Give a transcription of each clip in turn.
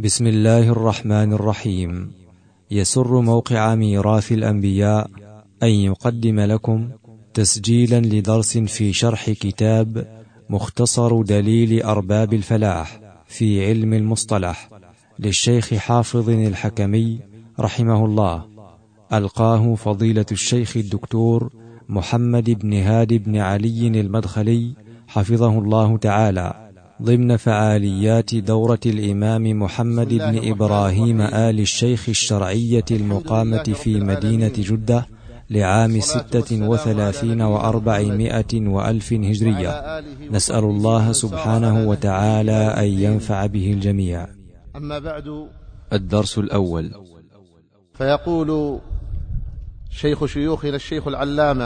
بسم الله الرحمن الرحيم. يسر موقع ميراث الأنبياء أن يقدم لكم تسجيلا لدرس في شرح كتاب مختصر دليل أرباب الفلاح في علم المصطلح للشيخ حافظ الحكمي رحمه الله، ألقاه فضيلة الشيخ الدكتور محمد بن هادي بن علي المدخلي حفظه الله تعالى، ضمن فعاليات دورة الإمام محمد بن إبراهيم آل الشيخ الشرعية المقامة في مدينة جدة لعام 36 و400 وألف هجرية. نسأل الله سبحانه وتعالى أن ينفع به الجميع. أما بعد، الدرس الأول. فيقول شيخ شيوخنا الشيخ العلامة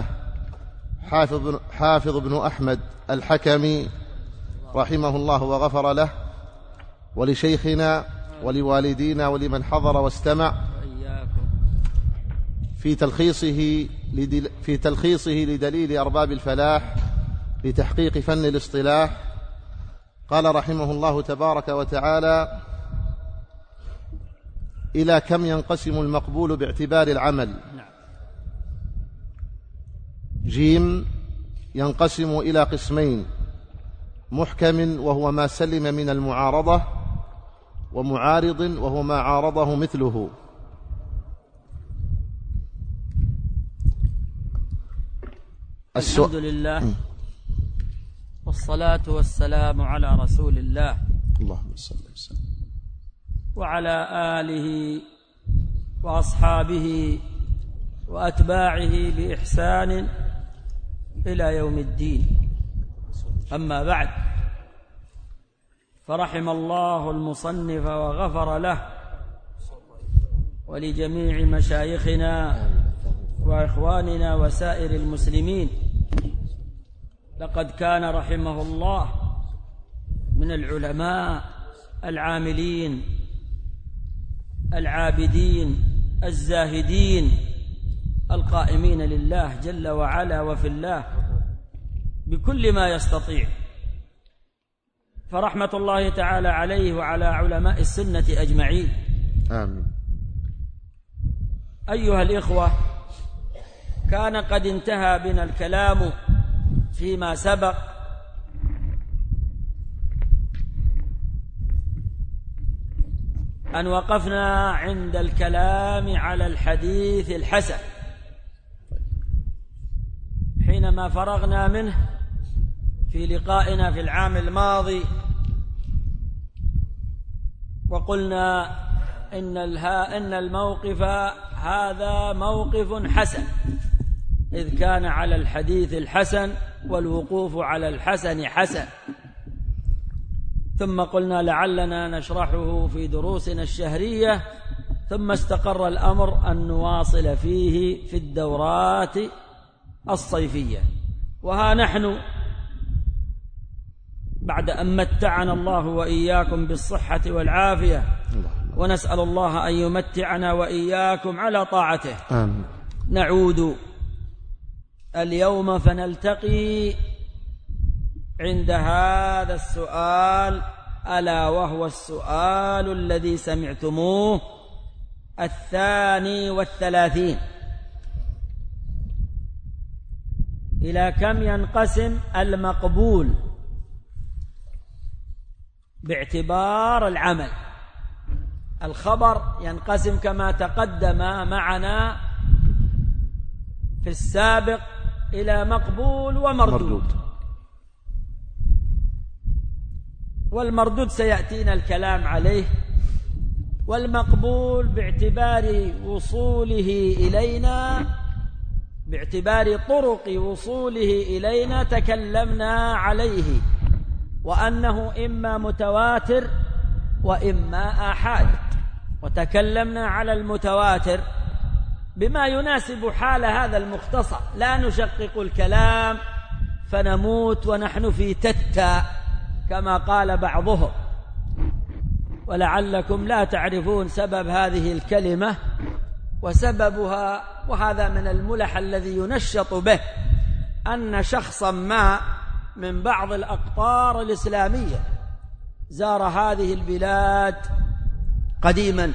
حافظ بن أحمد الحكمي رحمه الله وغفر له، ولشيخنا ولوالدينا ولمن حضر واستمع في تلخيصه لدليل أرباب الفلاح لتحقيق فن الاصطلاح. قال رحمه الله تبارك وتعالى: إلى كم ينقسم المقبول باعتبار العمل؟ جيم: ينقسم إلى قسمين: محكم وهو ما سلم من المعارضة، ومعارض وهو ما عارضه مثله. الحمد لله والصلاة والسلام على رسول الله اللهم صل وسلم وعلى آله وأصحابه وأتباعه بإحسان إلى يوم الدين. أما بعد، فرحم الله المصنف وغفر له ولجميع مشايخنا وإخواننا وسائر المسلمين. لقد كان رحمه الله من العلماء العاملين العابدين الزاهدين القائمين لله جل وعلا وفي الله بكل ما يستطيع، فرحمة الله تعالى عليه وعلى علماء السنة أجمعين. آمين. أيها الإخوة، كان قد انتهى بنا الكلام فيما سبق أن وقفنا عند الكلام على الحديث الحسن حينما فرغنا منه في لقائنا في العام الماضي، وقلنا إن الموقف هذا موقف حسن، إذ كان على الحديث الحسن والوقوف على الحسن حسن. ثم قلنا لعلنا نشرحه في دروسنا الشهرية، ثم استقر الأمر أن نواصل فيه في الدورات الصيفية. وها نحن بعد أن متعنا الله وإياكم بالصحة والعافية، ونسأل الله أن يمتعنا وإياكم على طاعته. آمين. نعود اليوم فنلتقي عند هذا السؤال، ألا وهو السؤال الذي سمعتموه 32: إلى كم ينقسم المقبول باعتبار العمل؟ الخبر ينقسم كما تقدم معنا في السابق إلى مقبول ومردود، والمردود سيأتينا الكلام عليه. والمقبول باعتبار وصوله إلينا، باعتبار طرق وصوله إلينا تكلمنا عليه، وأنه إما متواتر وإما آحاد، وتكلمنا على المتواتر بما يناسب حال هذا المختصر. لا نشقق الكلام فنموت ونحن في تتة كما قال بعضهم، ولعلكم لا تعرفون سبب هذه الكلمة وسببها. وهذا من الملح الذي ينشط به أن شخصا ما من بعض الأقطار الإسلامية زار هذه البلاد قديما،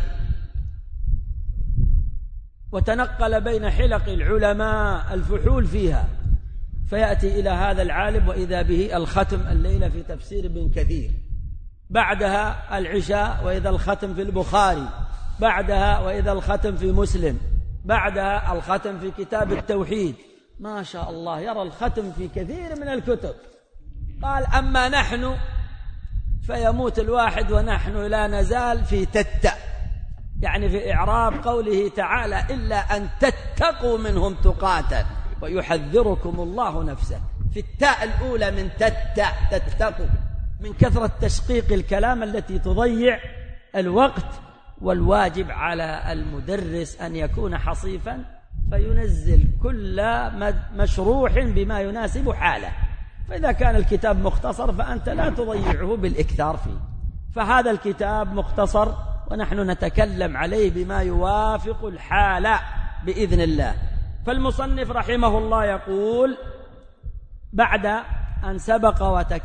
وتنقل بين حلق العلماء الفحول فيها، فيأتي إلى هذا العالم وإذا به الختم الليلة في تفسير ابن كثير، بعدها العشاء وإذا الختم في البخاري، بعدها وإذا الختم في مسلم، بعدها الختم في كتاب التوحيد. ما شاء الله، يرى الختم في كثير من الكتب. قال: أما نحن فيموت الواحد ونحن لا نزال في تتأ، يعني في إعراب قوله تعالى: إلا أن تتقوا منهم تقاتا ويحذركم الله نفسه. في التاء الأولى من تتأ، تتقوا، من كثرة تشقيق الكلام التي تضيع الوقت. والواجب على المدرس أن يكون حصيفا فينزل كل مشروح بما يناسب حاله، فإذا كان الكتاب مختصر فأنت لا تضيعه بالإكثار فيه. فهذا الكتاب مختصر ونحن نتكلم عليه بما يوافق الحال بإذن الله. فالمصنف رحمه الله يقول: بعد أن سبق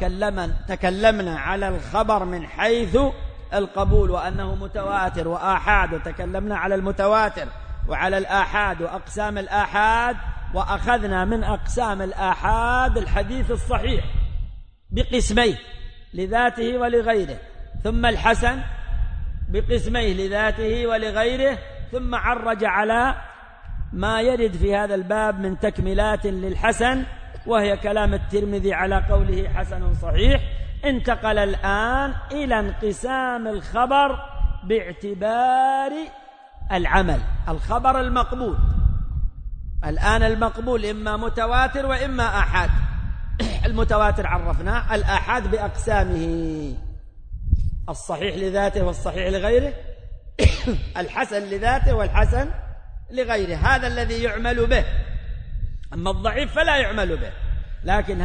تكلمنا على الخبر من حيث القبول وأنه متواتر وآحاد، وتكلمنا على المتواتر وعلى الآحاد وأقسام الآحاد، وأخذنا من أقسام الآحاد الحديث الصحيح بقسميه لذاته ولغيره، ثم الحسن بقسميه لذاته ولغيره، ثم عرج على ما يرد في هذا الباب من تكملات للحسن، وهي كلام الترمذي على قوله حسن صحيح. انتقل الآن إلى انقسام الخبر باعتبار العمل، الخبر المقبول. الآن المقبول إما متواتر وإما آحاد. المتواتر عرفناه، الآحاد بأقسامه: الصحيح لذاته والصحيح لغيره، الحسن لذاته والحسن لغيره، هذا الذي يعمل به. أما الضعيف فلا يعمل به، لكن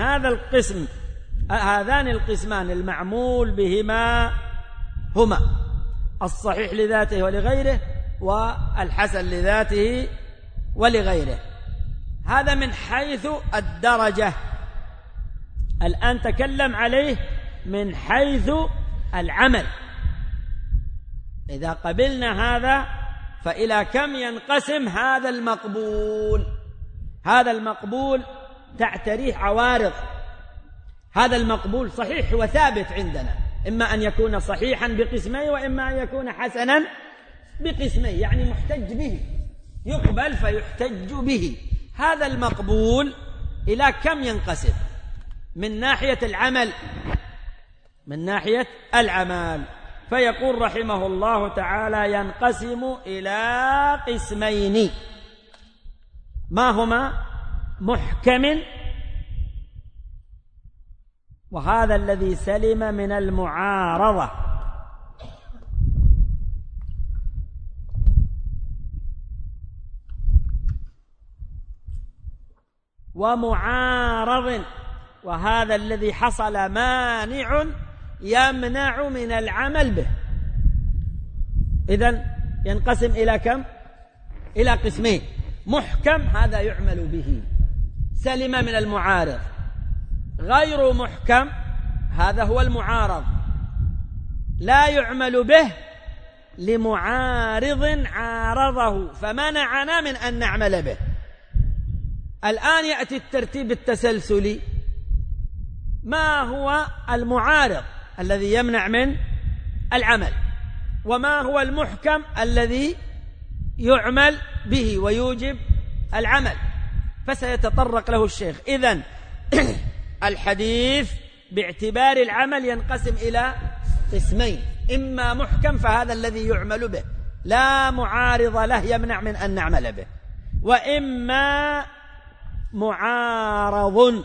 هذان القسمان المعمول بهما هما الصحيح لذاته ولغيره والحسن لذاته ولغيره. هذا من حيث الدرجة. الآن تكلم عليه من حيث العمل. إذا قبلنا هذا فإلى كم ينقسم هذا المقبول؟ هذا المقبول تعتريه عوارض. هذا المقبول صحيح وثابت عندنا، إما أن يكون صحيحا بقسميه وإما أن يكون حسنا بقسميه، يعني محتج به، يقبل فيحتج به. هذا المقبول إلى كم ينقسم؟ من ناحية العمل، من ناحية العمل. فيقول رحمه الله تعالى: ينقسم إلى قسمين، ما هما؟ محكم، وهذا الذي سلم من المعارضة، ومعارض، وهذا الذي حصل مانع يمنع من العمل به. إذن ينقسم إلى كم؟ إلى قسمين: محكم، هذا يعمل به، سلم من المعارض. غير محكم، هذا هو المعارض، لا يعمل به لمعارض عارضه فمنعنا من أن نعمل به. الآن يأتي الترتيب التسلسلي: ما هو المعارض الذي يمنع من العمل، وما هو المحكم الذي يعمل به ويوجب العمل، فسيتطرق له الشيخ. إذن الحديث باعتبار العمل ينقسم إلى قسمين: إما محكم فهذا الذي يعمل به لا معارض له يمنع من أن نعمل به، وإما معارض،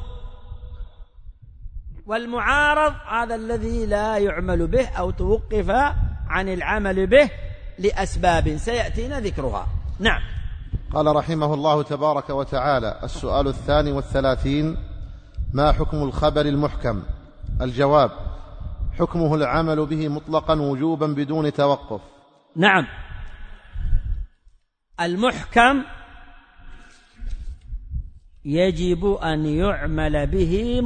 والمعارض هذا الذي لا يعمل به أو توقف عن العمل به لأسباب سيأتينا ذكرها. نعم. قال رحمه الله تبارك وتعالى: السؤال 32: ما حكم الخبر المحكم؟ الجواب: حكمه العمل به مطلقا وجوبا بدون توقف. نعم، المحكم يجب أن يعمل به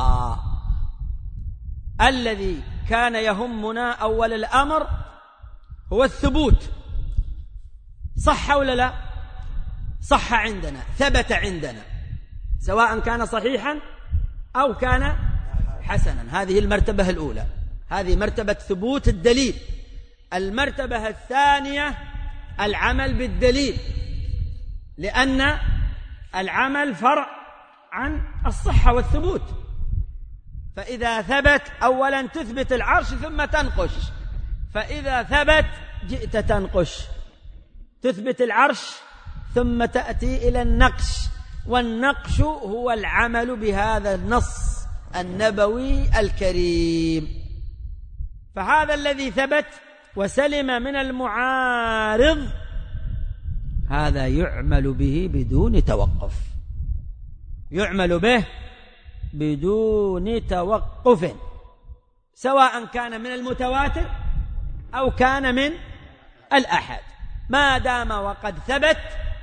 مطلقا. الذي كان يهمنا أول الأمر هو الثبوت. صح ولا لا؟ صح عندنا، ثبت عندنا، سواء كان صحيحا أو كان حسنا. هذه المرتبة الأولى، هذه مرتبة ثبوت الدليل. المرتبة الثانية العمل بالدليل، لأن العمل فرع عن الصحة والثبوت. فإذا ثبت أولا تثبت العرش ثم تنقش، فإذا ثبت جئت تنقش، تثبت العرش ثم تأتي إلى النقش، والنقش هو العمل بهذا النص النبوي الكريم. فهذا الذي ثبت وسلم من المعارض هذا يعمل به بدون توقف، يعمل به بدون توقف، سواء كان من المتواتر أو كان من الأحد، ما دام وقد ثبت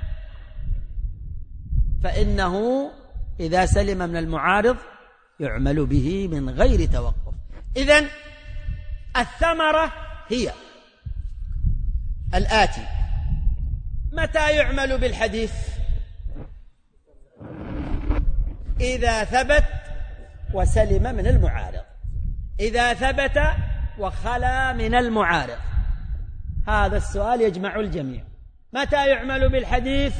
فإنه إذا سلم من المعارض يعمل به من غير توقف. إذن الثمرة هي الآتي: متى يعمل بالحديث؟ إذا ثبت وسلم من المعارض، إذا ثبت وخلا من المعارض. هذا السؤال يجمع الجميع. متى يعمل بالحديث؟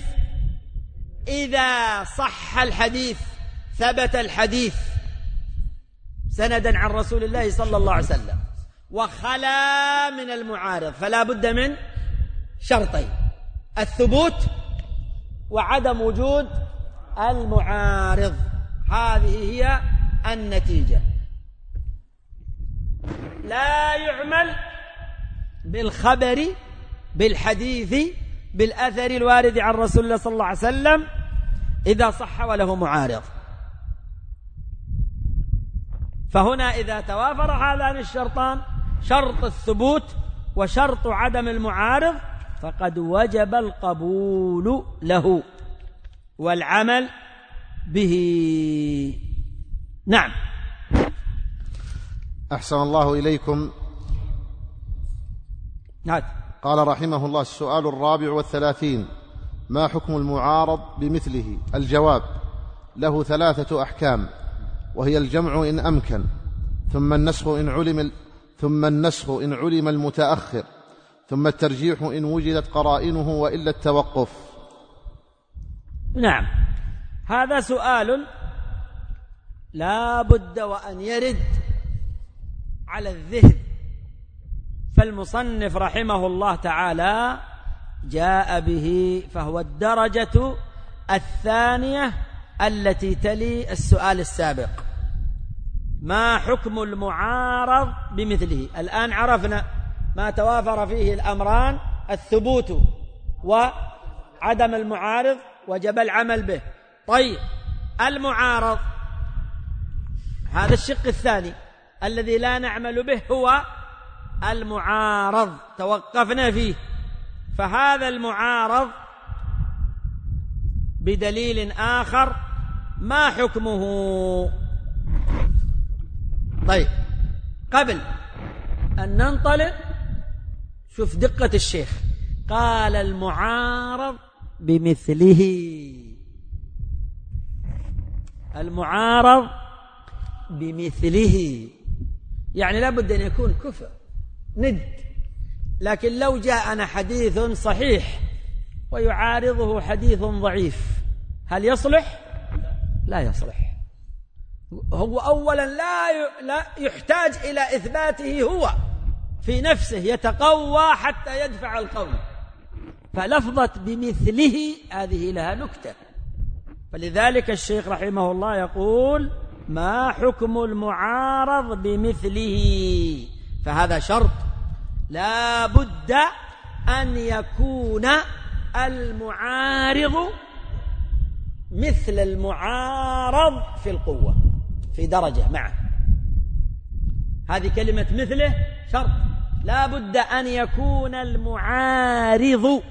إذا صح الحديث، ثبت الحديث سندا عن رسول الله صلى الله عليه وسلم، وخلا من المعارض، فلا بد من شرطين: الثبوت وعدم وجود المعارض. هذه هي النتيجة. لا يعمل بالخبر، بالحديث، بالأثر الوارد عن رسول الله صلى الله عليه وسلم إذا صح وله معارض. فهنا إذا توافر هذان الشرطان، شرط الثبوت وشرط عدم المعارض، فقد وجب القبول له والعمل به. نعم. أحسن الله إليكم. نعم. قال رحمه الله: السؤال 34: ما حكم المعارض بمثله؟ الجواب: له 3 أحكام، وهي الجمع إن أمكن، ثم النسخ إن علم المتأخر، ثم الترجيح إن وجدت قرائنه، وإلا التوقف. نعم، هذا سؤال لا بد وأن يرد على الذهن، فالمصنف رحمه الله تعالى جاء به، فهو الدرجة الثانية التي تلي السؤال السابق: ما حكم المعارض بمثله؟ الآن عرفنا ما توافر فيه الأمران: الثبوت وعدم المعارض، وجب العمل به. طيب، المعارض، هذا الشق الثاني الذي لا نعمل به، هو المعارض توقفنا فيه. فهذا المعارض بدليل آخر ما حكمه؟ طيب، قبل أن ننطلق شوف دقة الشيخ، قال المعارض بمثله. المعارض بمثله يعني لا بد أن يكون كفر ند. لكن لو جاءنا حديث صحيح ويعارضه حديث ضعيف، هل يصلح؟ لا يصلح. هو أولا لا يحتاج إلى إثباته هو في نفسه، يتقوى حتى يدفع القول. فلفظة بمثله هذه لها نكتة، فلذلك الشيخ رحمه الله يقول: ما حكم المعارض بمثله؟ فهذا شرط، لا بد أن يكون المعارض مثل المعارض في القوة، في درجة معه. هذه كلمة مثله شرط، لا بد أن يكون المعارض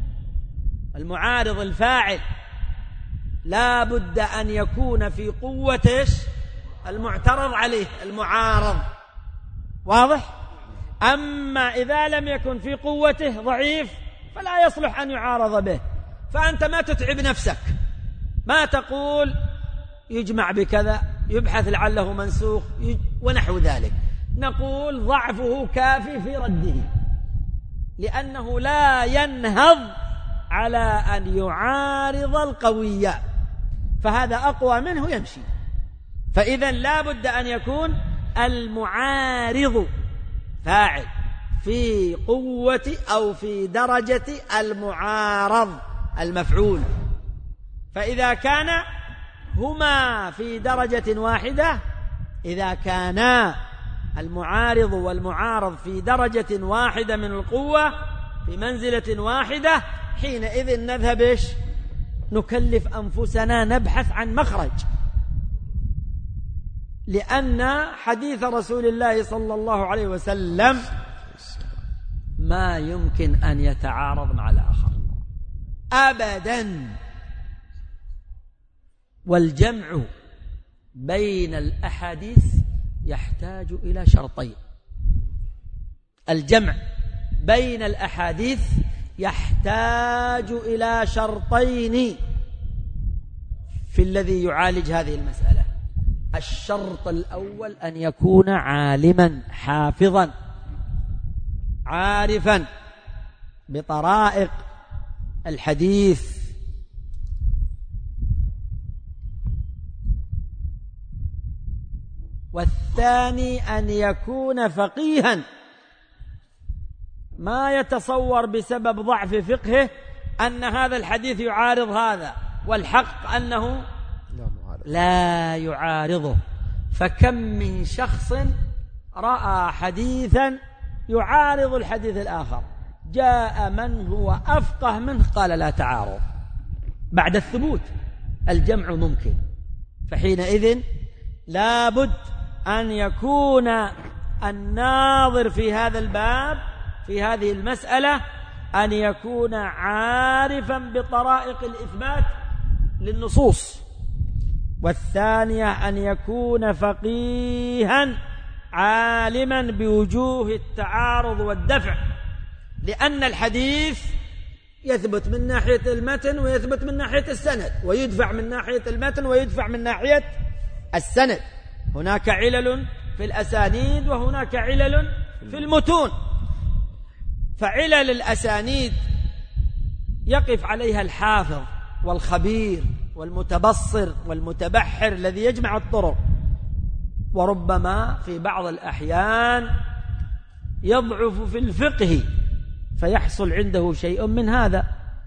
الفاعل لا بد أن يكون في قوة المعترض عليه، المعارض. واضح؟ أما إذا لم يكن في قوته ضعيف فلا يصلح أن يعارض به. فأنت ما تتعب نفسك، ما تقول يجمع بكذا، يبحث لعله منسوخ ونحو ذلك. نقول ضعفه كافي في رده، لأنه لا ينهض على أن يعارض القوي، فهذا أقوى منه يمشي. فإذا لا بد أن يكون المعارض فاعل في قوة أو في درجة المعارض المفعول. فإذا كان هما في درجة واحدة، إذا كانا المعارض والمعارض في درجة واحدة من القوة في منزلة واحدة، حينئذ نذهب إيش؟ نكلف أنفسنا نبحث عن مخرج، لأن حديث رسول الله صلى الله عليه وسلم ما يمكن أن يتعارض مع الآخر أبدا. والجمع بين الأحاديث يحتاج إلى شرطين. الجمع بين الأحاديث يحتاج إلى شرطين في الذي يعالج هذه المسألة. الشرط الأول أن يكون عالما حافظا عارفا بطرائق الحديث، والثاني أن يكون فقيها، ما يتصور بسبب ضعف فقهه أن هذا الحديث يعارض هذا، والحق أنه لا يعارضه. فكم من شخص رأى حديثا يعارض الحديث الآخر، جاء من هو أفقه منه قال لا تعارض بعد الثبوت. الجمع ممكن، فحينئذ لا بد أن يكون الناظر في هذا الباب في هذه المسألة أن يكون عارفا بطرائق الإثبات للنصوص، والثانية أن يكون فقيها عالما بوجوه التعارض والدفع، لأن الحديث يثبت من ناحية المتن ويثبت من ناحية السند، ويدفع من ناحية المتن ويدفع من ناحية السند. هناك علل في الأسانيد وهناك علل في المتون. فعلل الأسانيد يقف عليها الحافظ والخبير والمتبصر والمتبحر الذي يجمع الطرق، وربما في بعض الأحيان يضعف في الفقه فيحصل عنده شيء من هذا،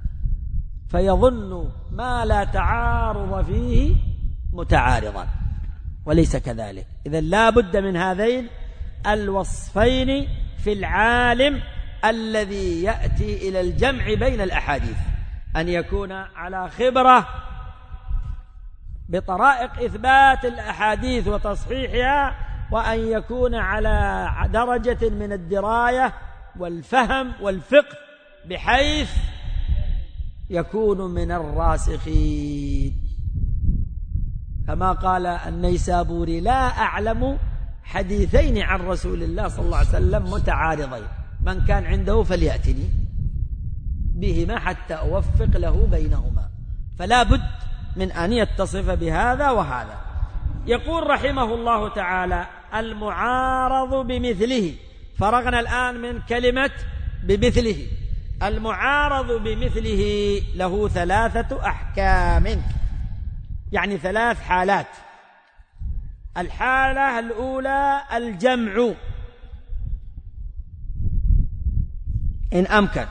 فيظن ما لا تعارض فيه متعارضا، وليس كذلك. إذن لا بد من هذين الوصفين في العالم الذي يأتي إلى الجمع بين الأحاديث، أن يكون على خبرة بطرائق إثبات الأحاديث وتصحيحها، وأن يكون على درجة من الدراية والفهم والفقه بحيث يكون من الراسخين. كما قال النيسابوري: لا أعلم حديثين عن رسول الله صلى الله عليه وسلم متعارضين، من كان عنده فليأتني بهما حتى أوفق له بينهما. فلا بد من أن يتصف بهذا وهذا. يقول رحمه الله تعالى: المعارض بمثله. فرغنا الآن من كلمة بمثله. المعارض بمثله له 3 أحكام، يعني 3 حالات. الحالة الأولى الجمع إن أمكن،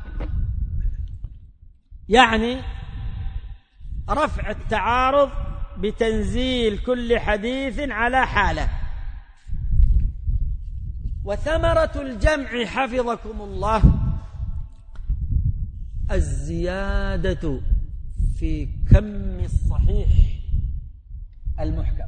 يعني رفع التعارض بتنزيل كل حديث على حالة. وثمرة الجمع حفظكم الله الزيادة في كم الصحيح المحكم.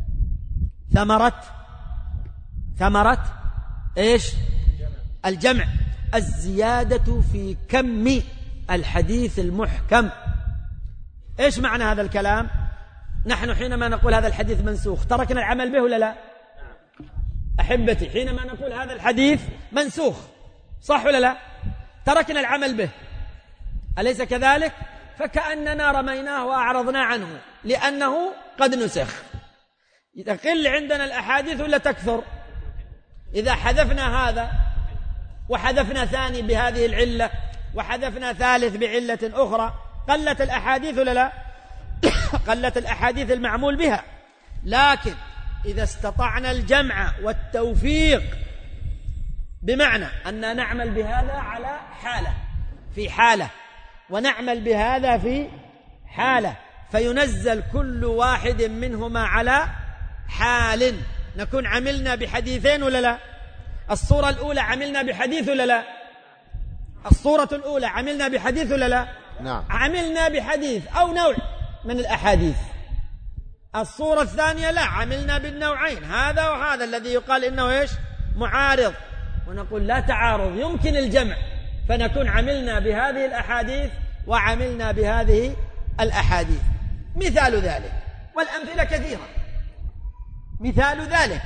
ثمرة إيش؟ الجمع، الزيادة في كم الحديث المحكم. إيش معنى هذا الكلام؟ نحن حينما نقول هذا الحديث منسوخ تركنا العمل به ولا لا؟ أحبتي، حينما نقول هذا الحديث منسوخ، صح ولا لا؟ تركنا العمل به، أليس كذلك؟ فكأننا رميناه وأعرضنا عنه لأنه قد نسخ. تقل عندنا الأحاديث ولا تكثر؟ إذا حذفنا هذا وحذفنا ثاني بهذه العلة وحذفنا ثالث بعلة أخرى قلت الأحاديث ولا لا؟ قلت الأحاديث المعمول بها. لكن إذا استطعنا الجمع والتوفيق، بمعنى أننا نعمل بهذا على حالة في حالة ونعمل بهذا في حالة، فينزل كل واحد منهما على حال، نكون عملنا بحديثين ولا لا؟ الصورة الأولى عملنا بحديث ولا لا؟ الصورة الأولى عملنا بحديث ولا لا؟ نعم. عملنا بحديث أو نوع من الأحاديث. الصورة الثانية لا، عملنا بالنوعين، هذا وهذا، الذي يقال إنه إيش؟ معارض، ونقول لا تعارض، يمكن الجمع، فنكون عملنا بهذه الأحاديث وعملنا بهذه الأحاديث. مثال ذلك، والأمثلة كثيرة، مثال ذلك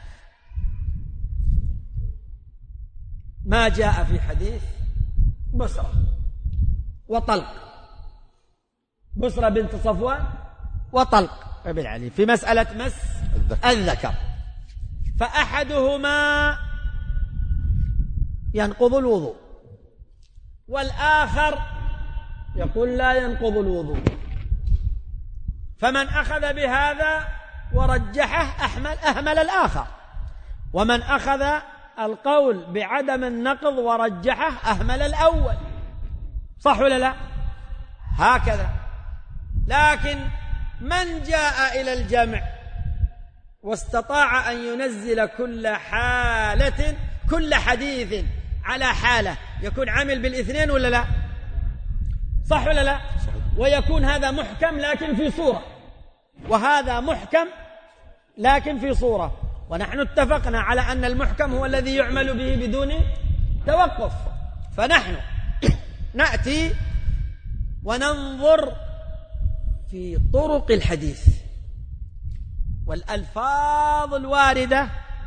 ما جاء في حديث بسرة وطلق، بسرة بنت صفوان وطلق ابن علي في مسألة مس الذكر، فأحدهما ينقض الوضوء والآخر يقول لا ينقض الوضوء، فمن أخذ بهذا ورجحه أهمل الآخر، ومن أخذ القول بعدم النقض ورجحه أهمل الأول، صح ولا لا؟ هكذا. لكن من جاء إلى الجمع واستطاع أن ينزل كل حديث على حالة، يكون عمل بالاثنين ولا لا؟ صح ولا لا؟ ويكون هذا محكم لكن في صورة، وهذا محكم لكن في صورة، ونحن اتفقنا على أن المحكم هو الذي يعمل به بدون توقف. فنحن نأتي وننظر في طرق الحديث والألفاظ الواردة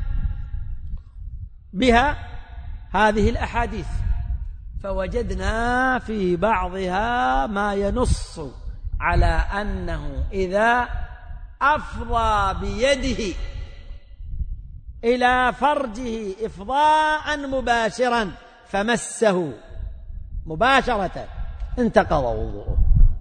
بها هذه الأحاديث، فوجدنا في بعضها ما ينص على أنه إذا أفضى بيده إلى فرجه إفضاء مباشرا فمسه مباشرة انتقض وضوءه.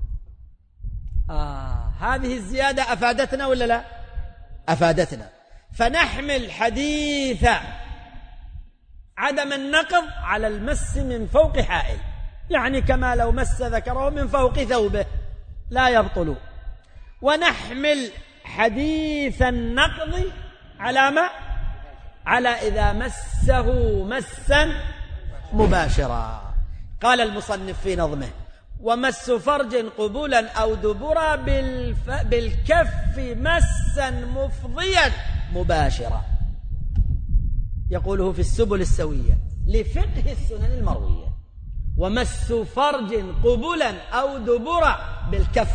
هذه الزيادة أفادتنا ولا لا؟ أفادتنا. فنحمل حديث عدم النقض على المس من فوق حائل، يعني كما لو مس ذكره من فوق ثوبه لا يبطل، ونحمل حديث النقض على ما؟ على إذا مسه مسا مباشرا. قال المصنف في نظمه: ومس فرج قبولا أو دبرا بالكف مسا مفضيا مباشرا، يقوله في السبل السوية لفقه السنن المروية. ومس فرج قبولا أو دبرا بالكف،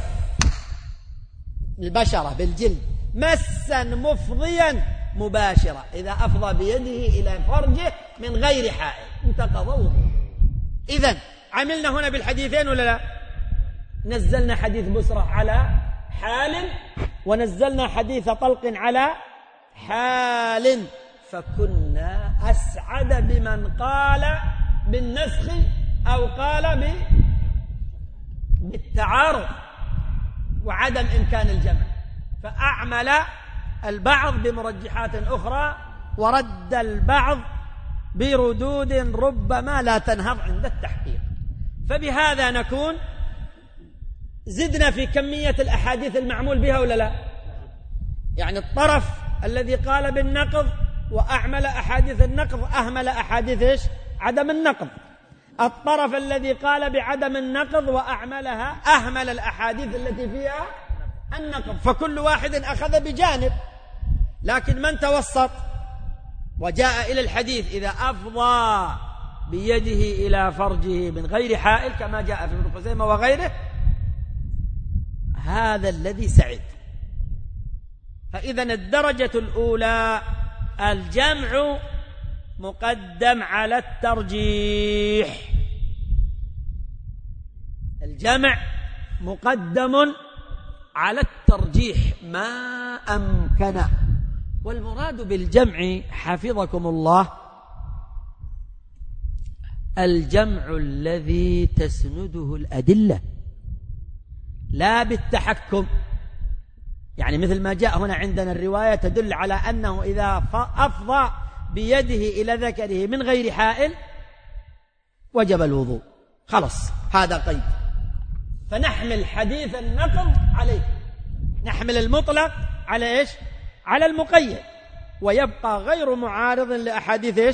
بالبشرة بالجلد، مسا مفضيا مباشرة، إذا أفضى بيده إلى فرجه من غير حائل انتقض وضوءه. إذن عملنا هنا بالحديثين ولا لا؟ نزلنا حديث بسرة على حال، ونزلنا حديث طلق على حال، فكنا أسعد بمن قال بالنسخ أو قال بالتعارض وعدم إمكان الجمع، فأعمل البعض بمرجحات أخرى ورد البعض بردود ربما لا تنهض عند التحقيق. فبهذا نكون زدنا في كمية الأحاديث المعمول بها ولا لا؟ يعني الطرف الذي قال بالنقض وأعمل أحاديث النقض أهمل أحاديث إيش؟ عدم النقض. الطرف الذي قال بعدم النقض وأعملها أهمل الأحاديث التي فيها النقض، فكل واحد أخذ بجانب. لكن من توسط وجاء إلى الحديث إذا أفضى بيده إلى فرجه من غير حائل كما جاء في ابن خزيمة وغيره، هذا الذي سعد. فإذن الدرجة الأولى الجمع مقدم على الترجيح. الجمع مقدم على الترجيح ما أمكن. والمراد بالجمع حفظكم الله الجمع الذي تسنده الأدلة لا بالتحكم. يعني مثل ما جاء هنا عندنا الرواية تدل على أنه إذا أفضى بيده إلى ذكره من غير حائل وجب الوضوء، خلص هذا قيد. فنحمل حديث النقض عليه، نحمل المطلق على إيش؟ على المقيد، ويبقى غير معارض لأحاديث إيش؟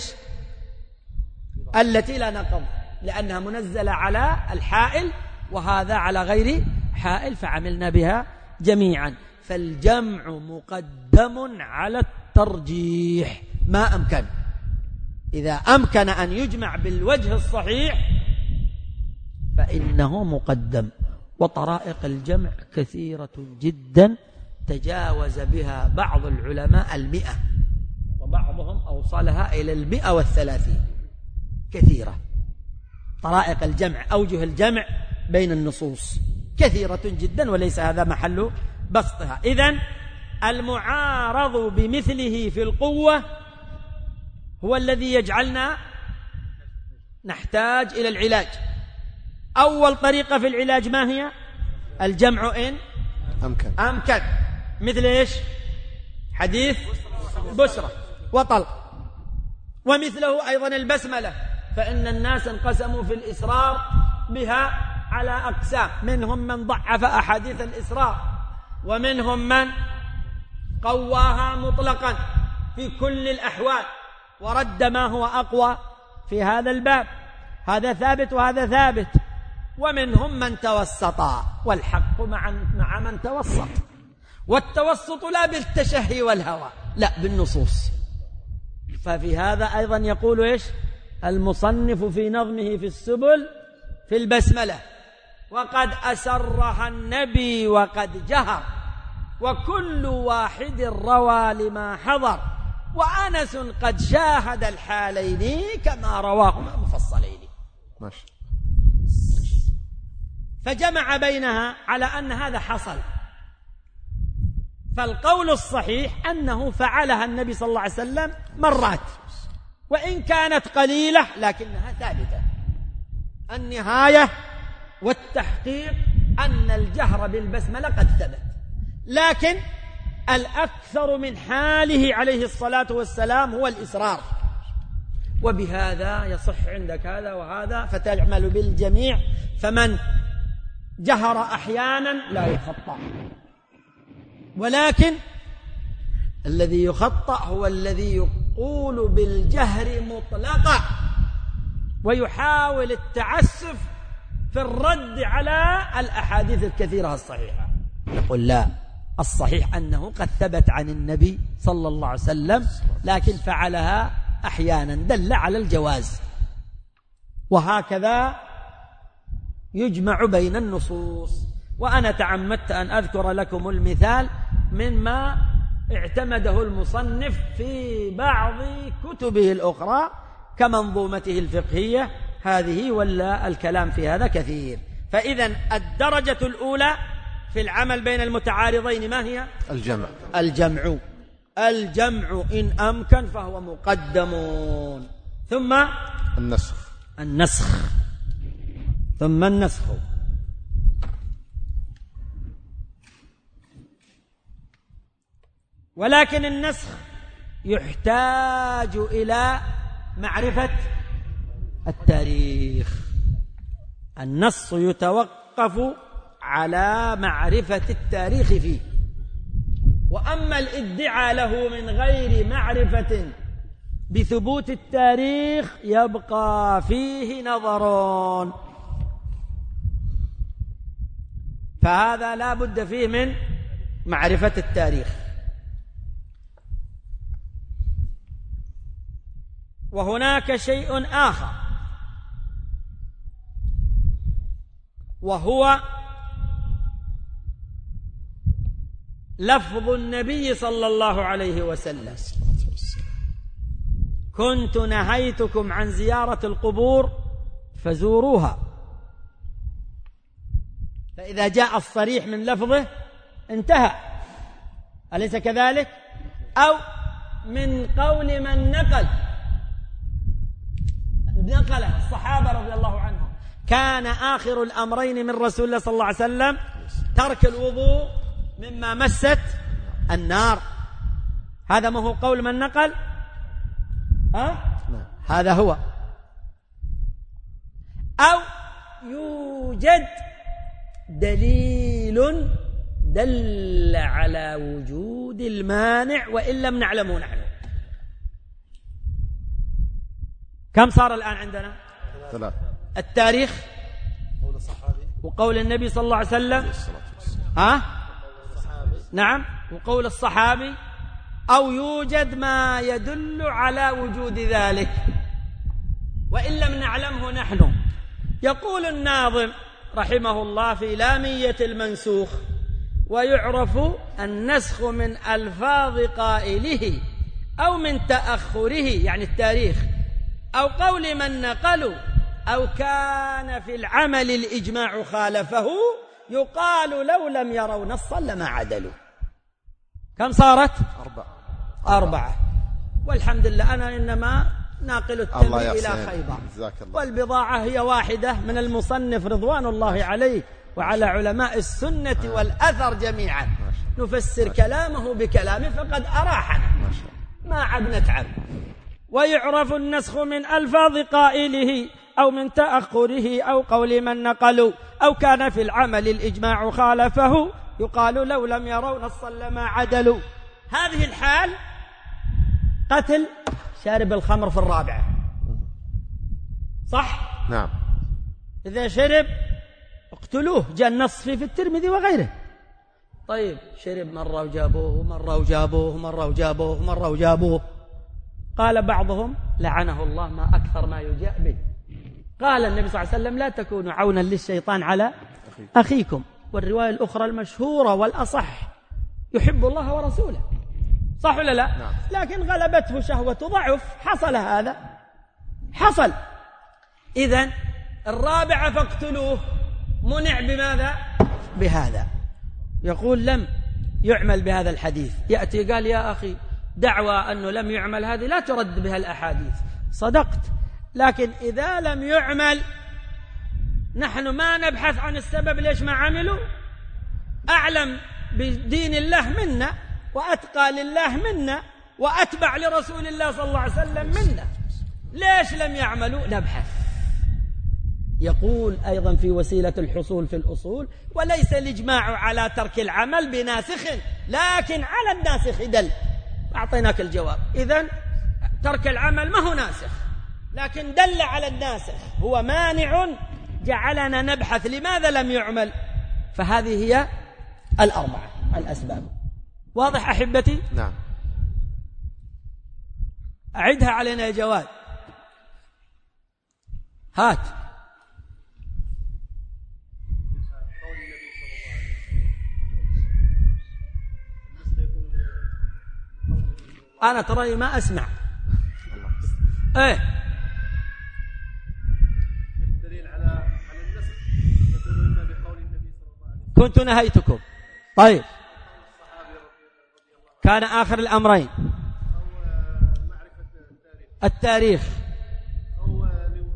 التي لا نقض، لأنها منزلة على الحائل وهذا على غير حائل فعملنا بها جميعا. فالجمع مقدم على الترجيح ما أمكن. إذا أمكن أن يجمع بالوجه الصحيح فإنه مقدم. وطرائق الجمع كثيرة جدا تجاوز بها بعض العلماء 100، وبعضهم أوصلها إلى 130. كثيرة طرائق الجمع، أوجه الجمع بين النصوص كثيرة جدا، وليس هذا محل بسطها. إذن المعارض بمثله في القوة هو الذي يجعلنا نحتاج إلى العلاج. أول طريقة في العلاج ما هي؟ الجمع إن أمكن. مثل إيش؟ حديث بسرة وطلق. ومثله أيضا البسملة، فإن الناس انقسموا في الإسرار بها على أقسام، منهم من ضعف أحاديث الإسرار، ومنهم من قواها مطلقا في كل الأحوال ورد ما هو أقوى في هذا الباب، هذا ثابت وهذا ثابت. ومنهم من توسط، والحق مع من توسط. والتوسط لا بالتشهي والهوى، لا بالنصوص. ففي هذا أيضا يقول إيش المصنف في نظمه في السبل في البسملة: وقد أسرها النبي وقد جهر، وكل واحد روى لما حضر، وأنس قد شاهد الحالين كما رواهما مفصلين. ماشي. فجمع بينها على أن هذا حصل. فالقول الصحيح أنه فعلها النبي صلى الله عليه وسلم مرات، وإن كانت قليلة لكنها ثابتة. النهاية والتحقيق أن الجهر بالبسملة قد ثبت، لكن الأكثر من حاله عليه الصلاة والسلام هو الإصرار. وبهذا يصح عندك هذا وهذا فتعمل بالجميع. فمن جهر أحيانا لا يخطأ، ولكن الذي يخطأ هو الذي يقول بالجهر مطلقا ويحاول التعسف في الرد على الأحاديث الكثيرة الصحيحة. يقول لا، الصحيح أنه قد ثبت عن النبي صلى الله عليه وسلم، لكن فعلها أحيانا، دل على الجواز. وهكذا يجمع بين النصوص. وأنا تعمدت أن أذكر لكم المثال مما اعتمده المصنف في بعض كتبه الأخرى كمنظومته الفقهية هذه، ولا الكلام في هذا كثير. فإذا الدرجة الأولى في العمل بين المتعارضين ما هي؟ الجمع إن أمكن فهو مقدم، ثم النسخ ثم النسخ. ولكن النسخ يحتاج إلى معرفة التاريخ. النص يتوقف على معرفة التاريخ فيه، وأما الادعاء له من غير معرفة بثبوت التاريخ يبقى فيه نظر. فهذا لا بد فيه من معرفة التاريخ. وهناك شيء آخر، وهو لفظ النبي صلى الله عليه وسلم. كنت نهيتكم عن زيارة القبور فزوروها. فإذا جاء الصريح من لفظه انتهى، أليس كذلك؟ أو من قول من نقل الصحابة رضي الله عنهم كان آخر الأمرين من رسول الله صلى الله عليه وسلم ترك الوضوء مما مست النار. هذا ما هو قول من نقل؟ هذا هو. أو يوجد دليل دل على وجود المانع وإن لم نعلمه نحن. كم صار الآن عندنا؟ 3. التاريخ وقول النبي صلى الله عليه وسلم، نعم، وقول الصحابي، أو يوجد ما يدل على وجود ذلك وإن لم نعلمه نحن. يقول الناظم رحمه الله في لامية المنسوخ: ويعرف النسخ من ألفاظ قائله أو من تأخره، يعني التاريخ، أو قول من نقلوا، أو كان في العمل الإجماع خالفه، يقال لو لم يروا نصا لما عدلوا. كم صارت؟ 4. والحمد لله أنا إنما ناقل التنبيه إلى خيبر، والبضاعة هي واحدة من المصنف رضوان الله عليه وعلى علماء السنة والأثر جميعا. نفسر كلامه بكلامه فقد أراحنا، ما عد نتعب. ويعرف النسخ من ألفاظ قائله أو من تأخره أو قول من نقلوا، أو كان في العمل الإجماع خالفه، يقال لو لم يروا نصا لما عدلوا. هذه الحال قتل شارب الخمر في 4، صح؟ نعم. إذا شرب اقتلوه، جاء النص في الترمذي وغيره. طيب شرب مرة وجابوه ومرة وجابوه ومرة وجابوه ومرة وجابوه، قال بعضهم لعنه الله ما أكثر ما يجاء به. قال النبي صلى الله عليه وسلم: لا تكونوا عونا للشيطان على أخيكم. والرواية الأخرى المشهورة والأصح: يحب الله ورسوله، صح ولا لا؟ نعم. لكن غلبته شهوة ضعف، حصل هذا، حصل. إذن 4 فاقتلوه منع بماذا؟ بهذا. يقول لم يعمل بهذا الحديث، يأتي قال: يا أخي دعوى أنه لم يعمل هذه لا ترد بها الأحاديث. صدقت، لكن إذا لم يعمل نحن ما نبحث عن السبب ليش ما عملوا. أعلم بدين الله منا، وأتقى لله منا، وأتبع لرسول الله صلى الله عليه وسلم منا، ليش لم يعملوا؟ نبحث. يقول أيضا في وسيلة الحصول في الأصول: وليس الإجماع على ترك العمل بناسخ، لكن على الناسخ دل. أعطيناك الجواب. إذن ترك العمل ما هو ناسخ، لكن دل على الناسخ، هو مانع جعلنا نبحث لماذا لم يعمل. فهذه هي 4 الأسباب. واضح أحبتي؟ نعم. أعدها علينا يا جواد. هات. أنا ترى ما أسمع. إيه. الدليل على النسخ يقول إما بقول النبي صلى الله عليه وسلم كنت نهيتكم. طيب. كان آخر الأمرين أو معرفة التاريخ أو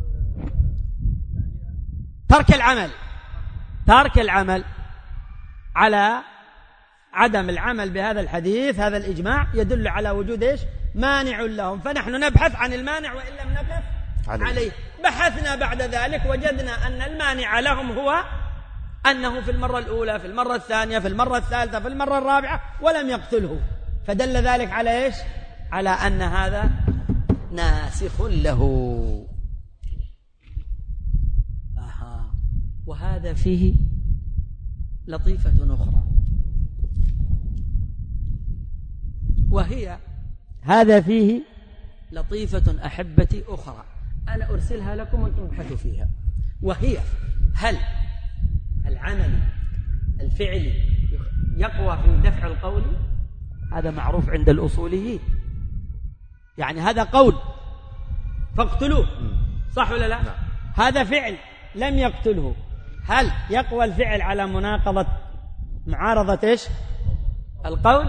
ترك العمل على عدم العمل بهذا الحديث. هذا الإجماع يدل على وجود إيش؟ مانع لهم، فنحن نبحث عن المانع وإن لم نقف عليه. بحثنا بعد ذلك وجدنا أن المانع لهم هو أنه في المرة الأولى، في المرة الثانية، في المرة الثالثة، في المرة الرابعة ولم يقتله، فدل ذلك على إيش؟ على أن هذا ناسخ له. وهذا فيه لطيفة أخرى، وهي هذا فيه لطيفة أحبتي أخرى أنا أرسلها لكم وأنتم ابحثوا فيها، وهي: هل العمل الفعلي يقوى في دفع القول؟ هذا معروف عند الأصوليين، يعني هذا قول فاقتلوه، صح ولا لا؟ نعم. هذا فعل لم يقتله، هل يقوى الفعل على مناقضة معارضة إيش؟ القول؟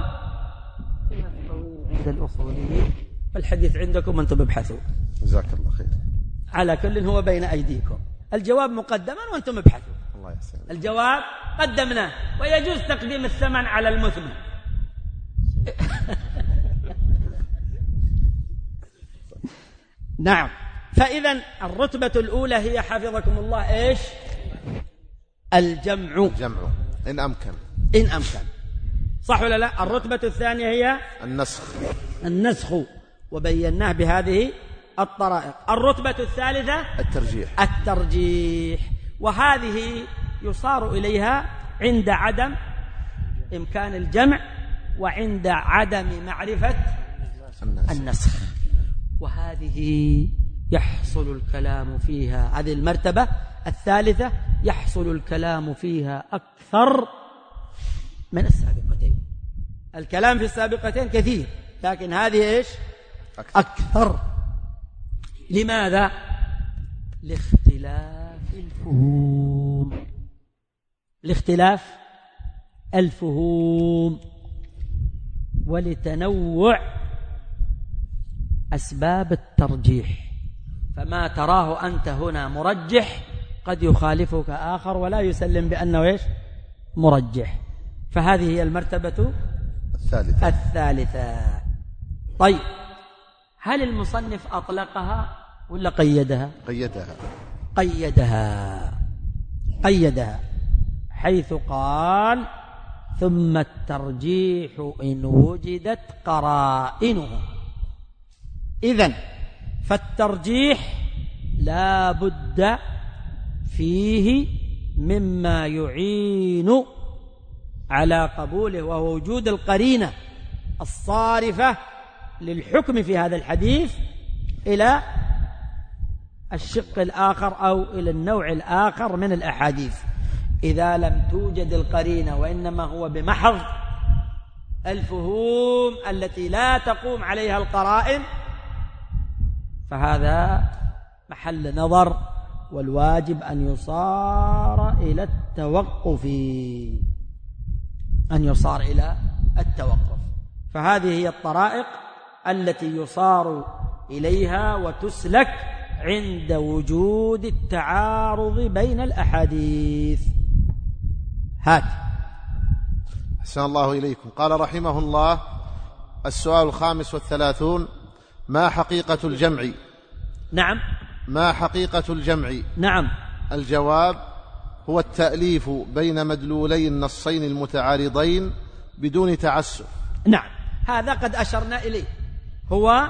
عند الأصوليين والحديث عندكم وأنتم ابحثوا. جزاك الله خير. على كل هو بين أيديكم، الجواب مقدما وأنتم ابحثوا. الله يحسن. الجواب قدمناه، ويجوز تقديم الثمن على المثمن. نعم. فإذا الرتبة الأولى هي حفظكم الله إيش؟ الجمع إن أمكن. إن أمكن، صح ولا لا؟ الرتبة الثانية هي النسخ وبيناه بهذه الطرائق. الرتبة الثالثة الترجيح، وهذه يصار إليها عند عدم إمكان الجمع وعند عدم معرفة النسخ، وهذه يحصل الكلام فيها، هذه المرتبة الثالثة يحصل الكلام فيها أكثر من السابقتين. الكلام في السابقتين كثير، لكن هذه إيش؟ أكثر. لماذا؟ لاختلاف الفهوم ولتنوع أسباب الترجيح، فما تراه أنت هنا مرجح قد يخالفك آخر ولا يسلم بأنه إيش؟ مرجح. فهذه هي المرتبة الثالثة. طيب، هل المصنف أطلقها ولا قيدها؟ قيدها حيث قال ثم الترجيح إن وجدت قرائنه. إذن فالترجيح لا بد فيه مما يعين على قبوله، وهو وجود القرينة الصارفة للحكم في هذا الحديث إلى الشق الآخر أو إلى النوع الآخر من الأحاديث. إذا لم توجد القرينة وإنما هو بمحض الفهوم التي لا تقوم عليها القرائن، فهذا محل نظر، والواجب أن يصار إلى التوقف. فهذه هي الطرائق التي يصار إليها وتسلك عند وجود التعارض بين الأحاديث. هات. أحسن الله إليكم. قال رحمه الله: السؤال 35: ما حقيقة الجمع؟ نعم. ما حقيقة الجمع؟ نعم. الجواب: هو التأليف بين مدلولي النصين المتعارضين بدون تعسف. نعم، هذا قد أشرنا إليه، هو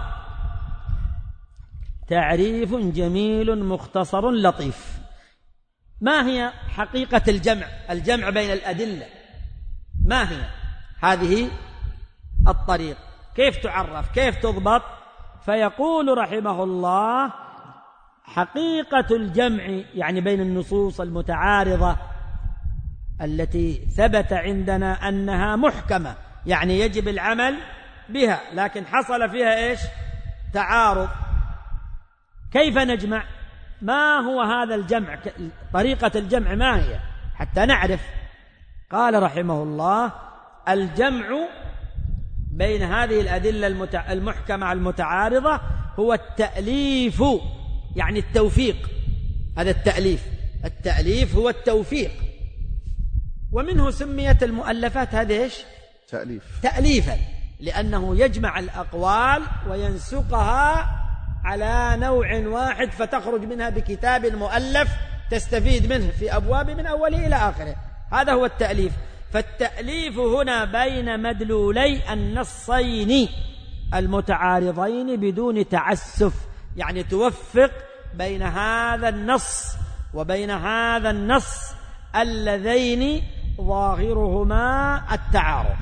تعريف جميل مختصر لطيف. ما هي حقيقة الجمع بين الأدلة؟ ما هي هذه الطريق؟ كيف تعرف؟ كيف تضبط؟ فيقول رحمه الله: حقيقة الجمع يعني بين النصوص المتعارضة التي ثبت عندنا أنها محكمة، يعني يجب العمل بها، لكن حصل فيها إيش؟ تعارض. كيف نجمع؟ ما هو هذا الجمع؟ طريقة الجمع ما هي حتى نعرف؟ قال رحمه الله: الجمع بين هذه الأدلة المحكمة المتعارضة هو التأليف، يعني التوفيق. هذا التأليف هو التوفيق، ومنه سميت المؤلفات هذه إيش؟ تأليفا، لأنه يجمع الأقوال وينسقها على نوع واحد، فتخرج منها بكتاب مؤلف تستفيد منه في أبواب من أوله إلى آخره. هذا هو التأليف. فالتأليف هنا بين مدلولي النصين المتعارضين بدون تعسف، يعني توفق بين هذا النص وبين هذا النص اللذين ظاهرهما التعارض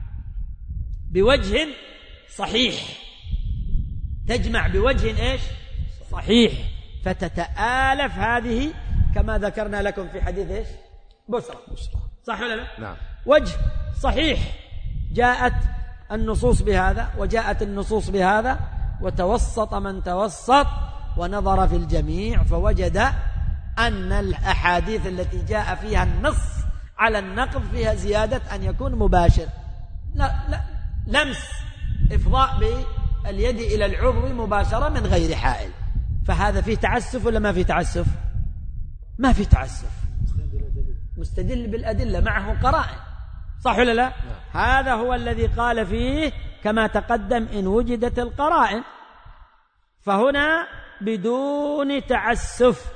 بوجه صحيح. تجمع بوجه إيش؟ صحيح، فتتآلف هذه كما ذكرنا لكم في حديث إيش؟ بصرة. صح ولا لا؟ نعم. وجه صحيح، جاءت النصوص بهذا وجاءت النصوص بهذا، وتوسط من توسط ونظر في الجميع فوجد أن الأحاديث التي جاء فيها النص على النقض فيها زيادة أن يكون مباشر، لا لمس إفضاء باليد إلى العضو مباشرة من غير حائل. فهذا فيه تعسف ولا ما فيه تعسف؟ ما فيه تعسف، مستدل بالأدلة معه قرائن، صح ولا لا؟ هذا هو الذي قال فيه كما تقدم إن وجدت القرائن، فهنا بدون تعسف.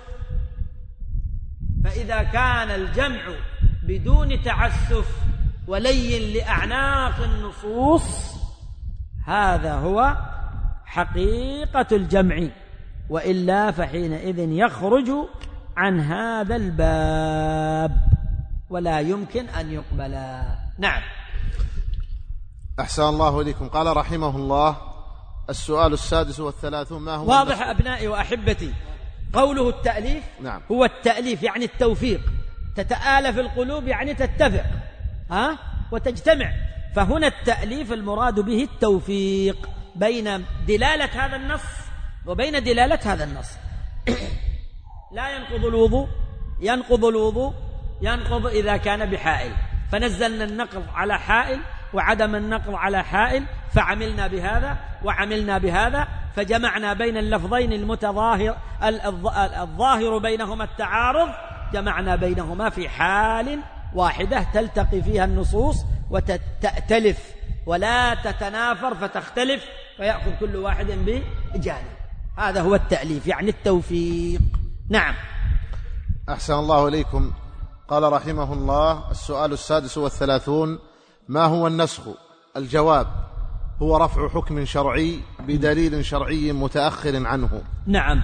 فإذا كان الجمع بدون تعسف ولين لأعناق النصوص هذا هو حقيقة الجمع، وإلا فحينئذ يخرج عن هذا الباب ولا يمكن أن يقبل. نعم. أحسن الله إليكم. قال رحمه الله: السؤال 36 ما هو واضح أبنائي وأحبتي؟ قوله التأليف نعم. هو التأليف يعني التوفيق، تتآلف القلوب يعني تتفق وتجتمع. فهنا التأليف المراد به التوفيق بين دلالة هذا النص وبين دلالة هذا النص. لا ينقض الوضوء، ينقض الوضوء ينقض إذا كان بحائل، فنزلنا النقض على حائل وعدم النقض على حائل، فعملنا بهذا وعملنا بهذا، فجمعنا بين اللفظين الظاهر بينهما التعارض، جمعنا بينهما في حال واحدة تلتقي فيها النصوص وتأتلف ولا تتنافر فتختلف ويأخذ كل واحد بجانب. هذا هو التأليف يعني التوفيق. نعم. أحسن الله إليكم. قال رحمه الله: السؤال 36 ما هو النسخ؟ الجواب: هو رفع حكم شرعي بدليل شرعي متأخر عنه. نعم.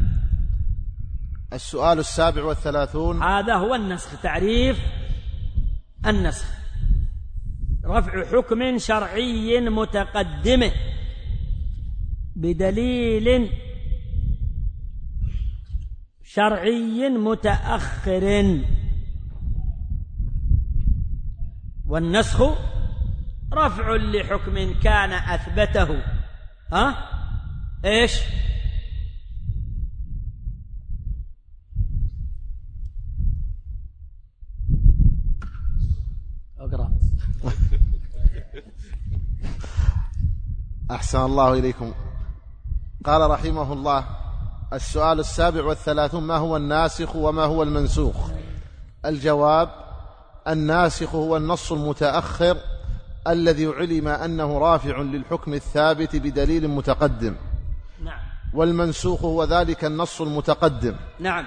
السؤال 37 هذا هو النسخ. تعريف النسخ: رفع حكم شرعي متقدم بدليل شرعي متأخر. والنسخ رفع لحكم كان أثبته إيش؟ أقرأ. أحسن الله إليكم. قال رحمه الله: السؤال 37 ما هو الناسخ وما هو المنسوخ؟ الجواب: الناسخ هو النص المتأخر الذي علم أنه رافع للحكم الثابت بدليل متقدم. نعم. والمنسوخ هو ذلك النص المتقدم. نعم.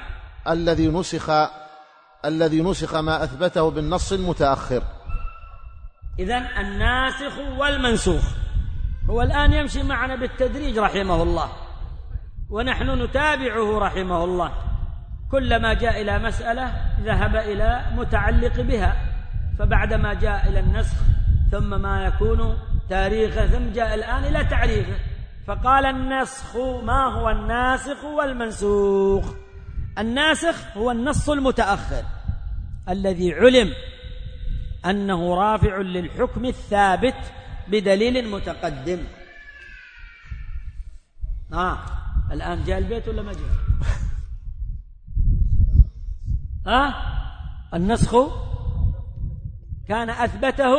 الذي نسخ ما أثبته بالنص المتأخر. إذن الناسخ والمنسوخ. هو الآن يمشي معنا بالتدريج رحمه الله، ونحن نتابعه رحمه الله. كلما جاء إلى مسألة ذهب إلى متعلق بها، فبعدما جاء إلى النسخ ثم ما يكون تاريخه، ثم جاء الآن إلى تعريفه، فقال النسخ. ما هو الناسخ والمنسوخ؟ الناسخ هو النص المتأخر الذي علم أنه رافع للحكم الثابت بدليل متقدم. الآن جاء البيت ولا ما جاء؟ النسخ كان أثبته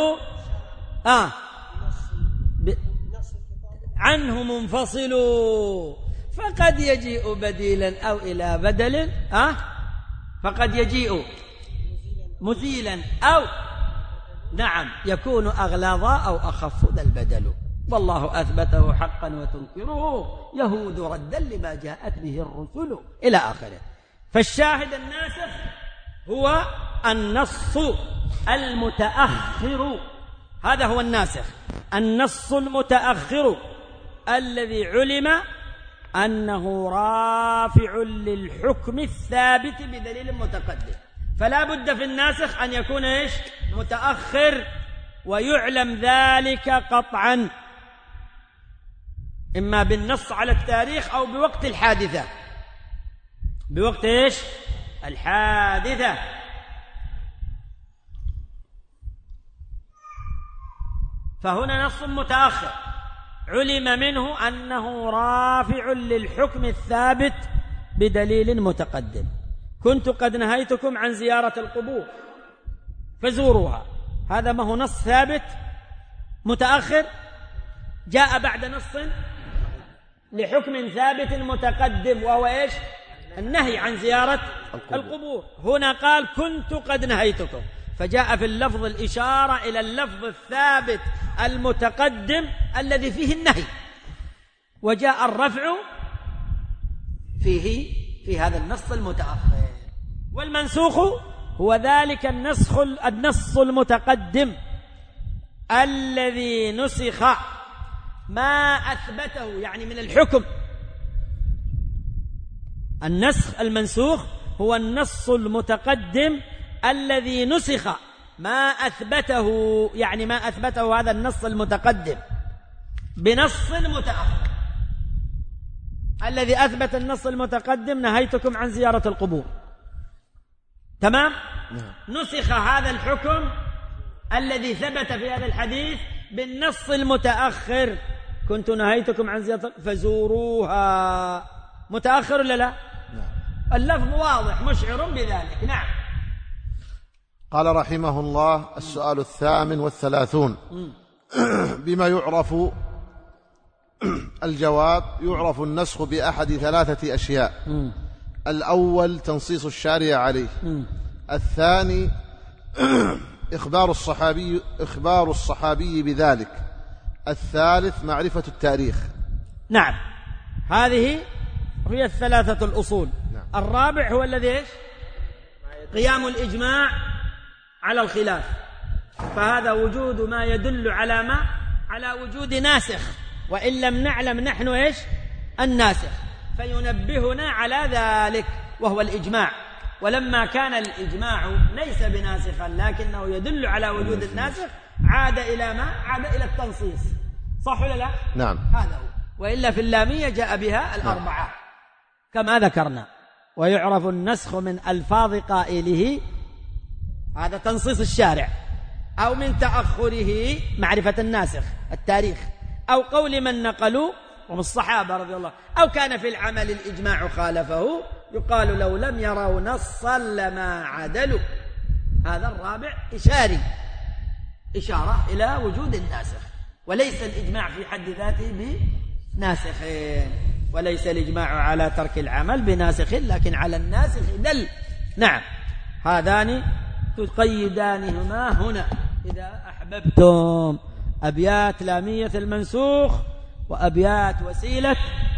عنه منفصل، فقد يجيء بديلا أو إلى بدل، فقد يجيء مثيلا أو نعم يكون أغلاظا أو أخف ذا البدل، والله أثبته حقا وتنكره يهود ردا لما جاءت به الرسل إلى آخره. فالشاهد الناسخ هو النص المتأخر، هذا هو الناسخ، النص المتأخر الذي علم أنه رافع للحكم الثابت بدليل متقدم. فلا بد في الناسخ أن يكون إيش؟ متأخر، ويعلم ذلك قطعا إما بالنص على التاريخ أو بوقت الحادثة. بوقت إيش؟ الحادثة. فهنا نص متأخر علم منه أنه رافع للحكم الثابت بدليل متقدم. كنت قد نهيتكم عن زيارة القبور فزوروها، هذا ما هو نص ثابت متأخر جاء بعد نص لحكم ثابت متقدم، وهو إيش؟ النهي عن زيارة القبور. هنا قال كنت قد نهيتكم، فجاء في اللفظ الإشارة إلى اللفظ الثابت المتقدم الذي فيه النهي، وجاء الرفع فيه في هذا النص المتأخر. والمنسوخ هو ذلك النص المتقدم الذي نسخ ما أثبته، يعني من الحكم. النسخ المنسوخ هو النص المتقدم الذي نسخ ما أثبته، يعني ما أثبته هذا النص المتقدم بنص متأخر. الذي أثبت النص المتقدم نهيتكم عن زيارة القبور، تمام؟ نسخ هذا الحكم الذي ثبت في هذا الحديث بالنص المتأخر، كنت نهيتكم عن زيارة فزوروها. متأخر ولا لا؟ اللفظ واضح مشعر بذلك. نعم. قال رحمه الله: السؤال 38 بما يعرف الجواب. يعرف النسخ بأحد 3 أشياء: الأول تنصيص الشارع عليه، الثاني إخبار الصحابي بذلك، الثالث معرفة التاريخ. نعم، هذه هي 3 الأصول. نعم. الرابع هو الذي إيش؟ قيام الإجماع على الخلاف، فهذا وجود ما يدل على وجود ناسخ، وإن لم نعلم نحن إيش؟ الناسخ، فينبهنا على ذلك وهو الإجماع. ولما كان الإجماع ليس بناسخا لكنه يدل على وجود الناسخ، عاد إلى ما؟ عاد إلى التنصيص. صح ولا لا؟ نعم. هذا هو. وإلا في اللامية جاء بها 4 كما ذكرنا. ويعرف النسخ من ألفاظ قائله، هذا تنصيص الشارع، أو من تأخره معرفة الناسخ التاريخ، أو قول من نقلوا وهم الصحابة رضي الله، أو كان في العمل الإجماع خالفه، يقال لو لم يروا نصا لما عدلوا. هذا الرابع إشاري، إشارة إلى وجود الناسخ، وليس الإجماع في حد ذاته بناسخين، وليس الإجماع على ترك العمل بناسخ، لكن على الناسخ دل. نعم، هذان تقيدانهما هنا إذا أحببتم: أبيات لامية المنسوخ وأبيات وسيلة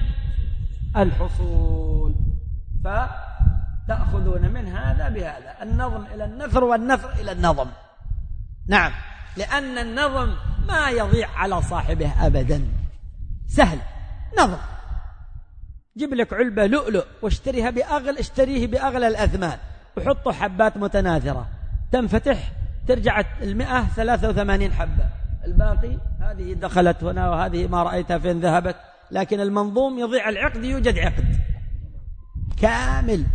الحصول، فتأخذون من هذا بهذا، النظم إلى النثر والنثر إلى النظم. نعم، لأن النظم ما يضيع على صاحبه أبدا، سهل. نظم، جيب لك علبة لؤلؤ اشتريه بأغلى الأثمان، وحطوا حبات متناثرة، تنفتح ترجع 183 حبة، الباقي هذه دخلت هنا وهذه ما رأيتها فين ذهبت. لكن المنظوم يضيع العقد، يوجد عقد كامل.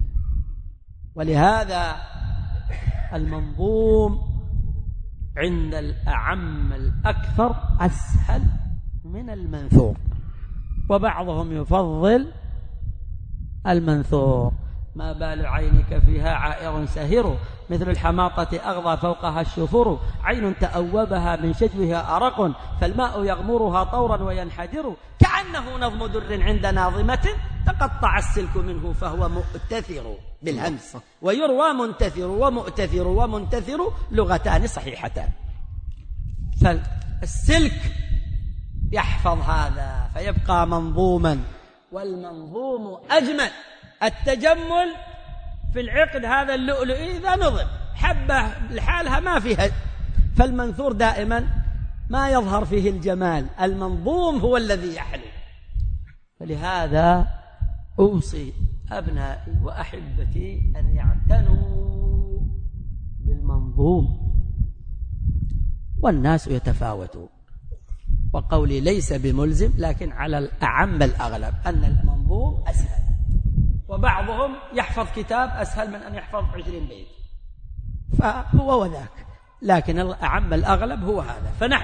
ولهذا المنظوم عند الأعم الأكثر أسهل من المنثور، وبعضهم يفضل المنثور. ما بال عينك فيها عائر سهر، مثل الحماطة أغضى فوقها الشفر، عين تأوبها من شجوها أرق، فالماء يغمرها طورا وينحدر، كأنه نظم در عند ناظمة، تقطع السلك منه فهو مؤتثر بالهمس، ويروى منتثر ومؤتثر ومنتثر لغتان صحيحتان. فالسلك يحفظ هذا فيبقى منظوما، والمنظوم أجمل. التجمل في العقد هذا اللؤلؤ إذا نظم حبة لحالها ما فيها، فالمنثور دائما ما يظهر فيه الجمال، المنظوم هو الذي يحلو. فلهذا أوصي أبنائي وأحبتي أن يعتنوا بالمنظوم، والناس يتفاوتون، وقولي ليس بملزم، لكن على الأعم الأغلب أن المنظوم أسهل، وبعضهم يحفظ كتاب أسهل من أن يحفظ 20 بيت، فهو وذاك، لكن الأعم الأغلب هو هذا. فنحن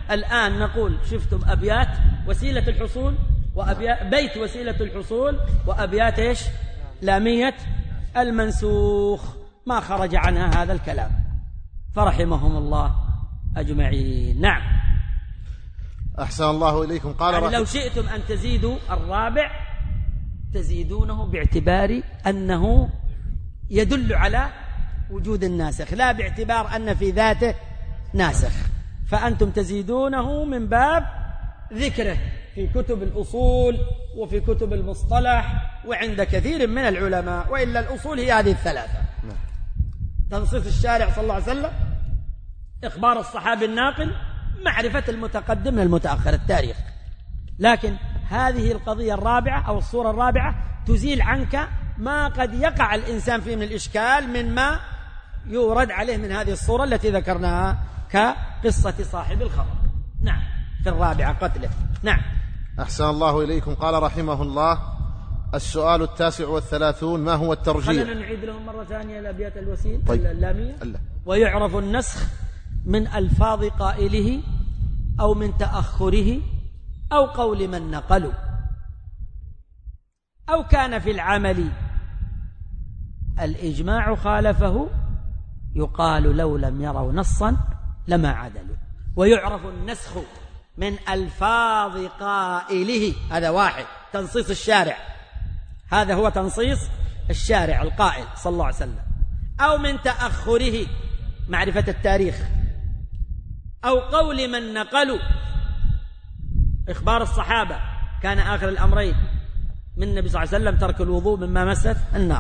الآن نقول شفتم أبيات وسيلة الحصول بيت وسيلة الحصول وأبيات إيش؟ لامية المنسوخ، ما خرج عنها هذا الكلام، فرحمهم الله أجمعين. نعم. أحسن الله إليكم. قال يعني لو شئتم أن تزيدوا الرابع تزيدونه باعتبار أنه يدل على وجود الناسخ، لا باعتبار أن في ذاته ناسخ، فأنتم تزيدونه من باب ذكره في كتب الأصول وفي كتب المصطلح وعند كثير من العلماء، وإلا الأصول هي هذه الثلاثة: تنصيص الشارع صلى الله عليه وسلم، إخبار الصحابي الناقل، معرفة المتقدم من المتأخر، التاريخ. لكن هذه القضية الرابعة أو الصورة الرابعة تزيل عنك ما قد يقع الإنسان فيه من الإشكال من ما يورد عليه من هذه الصورة التي ذكرناها كقصة صاحب الخبر. نعم، في الرابعة قتله. نعم. أحسن الله إليكم. قال رحمه الله: السؤال 39: ما هو الترجيح؟ خلنا نعيد لهم مرة ثانية الأبيات الوسيل. طيب. اللامية. ويعرف النسخ من ألفاظ قائله أو من تأخره أو قول من نقلوا، أو كان في العمل الإجماع خالفه، يقال لو لم يروا نصا لما عدلوا. ويعرف النسخ من ألفاظ قائله، هذا واحد، تنصيص الشارع، هذا هو تنصيص الشارع القائل صلى الله عليه وسلم، أو من تأخره، معرفة التاريخ، أو قول من نقلوا، إخبار الصحابة كان آخر الأمرين من النبي صلى الله عليه وسلم ترك الوضوء مما مست النار،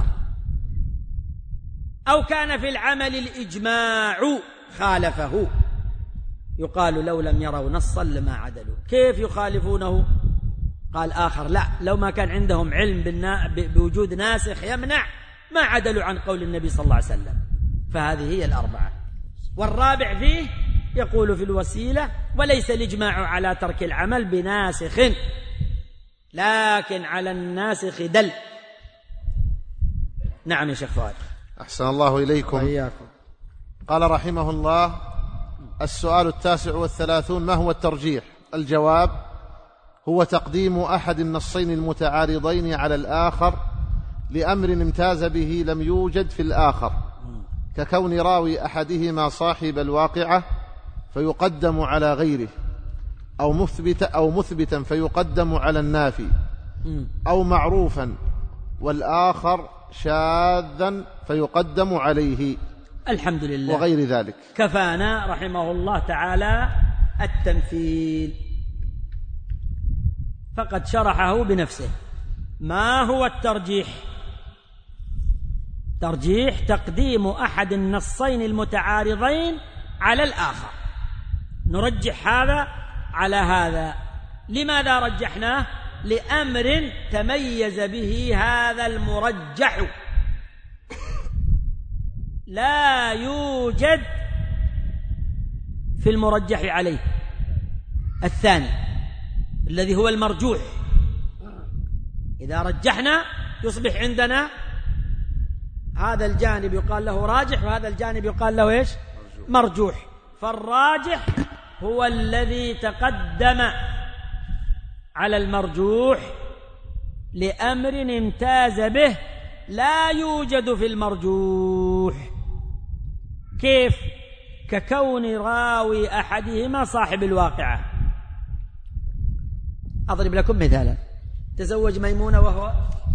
أو كان في العمل الإجماع خالفه، يقال لو لم يروا نصا لما عدلوا. كيف يخالفونه؟ قال آخر: لا، لو ما كان عندهم علم بوجود ناسخ يمنع ما عدلوا عن قول النبي صلى الله عليه وسلم. فهذه هي الأربعة. والرابع فيه يقول في الوسيلة: وليس الإجماع على ترك العمل بناسخ، لكن على الناسخ دل. نعم يا شيخ فؤاد. أحسن الله إليكم. وإياكم. قال رحمه الله: السؤال 39: ما هو الترجيح؟ الجواب: هو تقديم أحد النصين المتعارضين على الآخر لأمر امتاز به لم يوجد في الآخر، ككون راوي أحدهما صاحب الواقعة فيقدم على غيره، أو مثبتا فيقدم على النافي، أو معروفا والآخر شاذا فيقدم عليه. الحمد لله. وغير ذلك. كفانا رحمه الله تعالى التمثيل، فقد شرحه بنفسه. ما هو الترجيح؟ ترجيح تقديم أحد النصين المتعارضين على الآخر، نرجح هذا على هذا. لماذا رجحناه؟ لأمر تميز به هذا المرجح، لا يوجد في المرجح عليه الثاني الذي هو المرجوح. إذا رجحنا يصبح عندنا هذا الجانب يقال له راجح وهذا الجانب يقال له إيش؟ مرجوح. فالراجح هو الذي تقدم على المرجوح لأمر امتاز به لا يوجد في المرجوح. كيف؟ ككون راوي أحدهما صاحب الواقعة. أضرب لكم مثالا: تزوج ميمونة وهو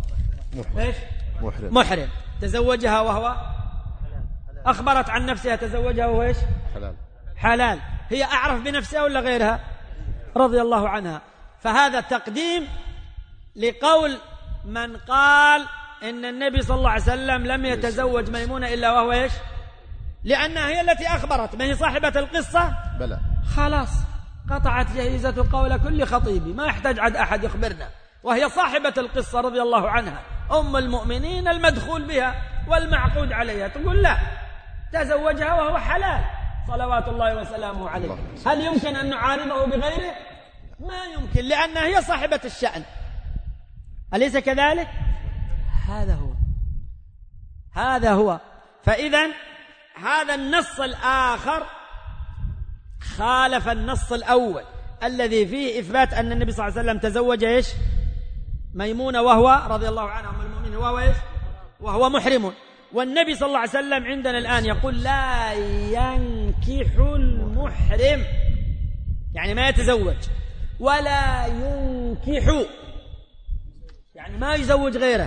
محرم، تزوجها وهو أخبرت عن نفسها تزوجها وهو إيش؟ حلال. هي أعرف بنفسها ولا غيرها؟ رضي الله عنها. فهذا تقديم لقول من قال إن النبي صلى الله عليه وسلم لم يتزوج ميمونة إلا وهو إيش؟ لأنها هي التي أخبرت، ما هي صاحبة القصة؟ بلى. خلاص قطعت جهيزة قول كل خطيب، ما يحتاج عد أحد يخبرنا، وهي صاحبة القصة رضي الله عنها، أم المؤمنين المدخول بها والمعقود عليها. تقول لا، تزوجها وهو حلال صلوات الله وسلامه عليه. هل يمكن أن نعارضه بغيره؟ ما يمكن، لأنها هي صاحبة الشأن، أليس كذلك؟ هذا هو. فإذا هذا النص الآخر خالف النص الأول الذي فيه إثبات أن النبي صلى الله عليه وسلم تزوج إيش؟ ميمونة وهو رضي الله عنه أم المؤمنين وهو إيش؟ وهو محرم. والنبي صلى الله عليه وسلم عندنا الآن يقول لا ينكح المحرم، يعني ما يتزوج، ولا ينكح يعني ما يزوج غيره.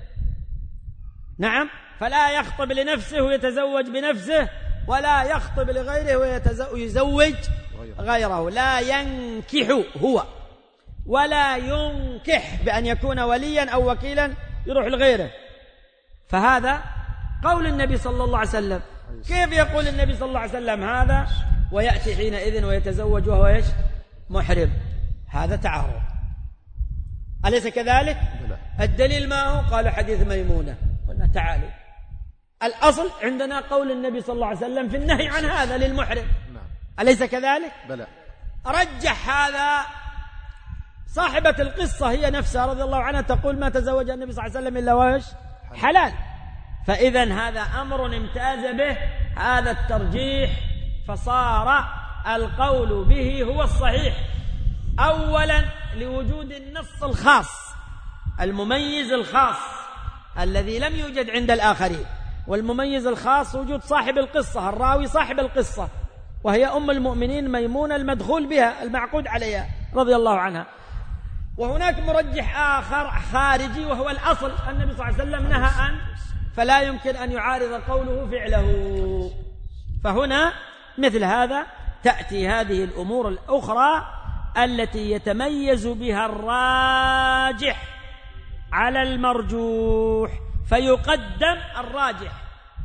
نعم، فلا يخطب لنفسه ويتزوج بنفسه، ولا يخطب لغيره ويزوج غيره. لا ينكح هو، ولا ينكح بأن يكون وليا أو وكيلا يروح لغيره. فهذا قول النبي صلى الله عليه وسلم. كيف يقول النبي صلى الله عليه وسلم هذا ويأتي حينئذ ويتزوج وهو إيش؟ محرم؟ هذا تعارض، أليس كذلك؟ الدليل ما هو؟ قال حديث ميمونة. قلنا تعالوا، الأصل عندنا قول النبي صلى الله عليه وسلم في النهي عن هذا للمحرم، أليس كذلك؟ بلى. رجح هذا صاحبة القصة هي نفسها رضي الله عنها تقول ما تزوج النبي صلى الله عليه وسلم إلا وإيش؟ حلال. فإذا هذا أمر امتاز به هذا الترجيح، فصار القول به هو الصحيح. أولا لوجود النص الخاص المميز الخاص الذي لم يوجد عند الآخرين، والمميز الخاص وجود صاحب القصة، الراوي صاحب القصة، وهي أم المؤمنين ميمونة المدخول بها المعقود عليها رضي الله عنها. وهناك مرجح آخر خارجي وهو الأصل النبي صلى الله عليه وسلم نهى عنه، فلا يمكن أن يعارض قوله فعله. فهنا مثل هذا تأتي هذه الأمور الأخرى التي يتميز بها الراجح على المرجوح، فيقدم الراجح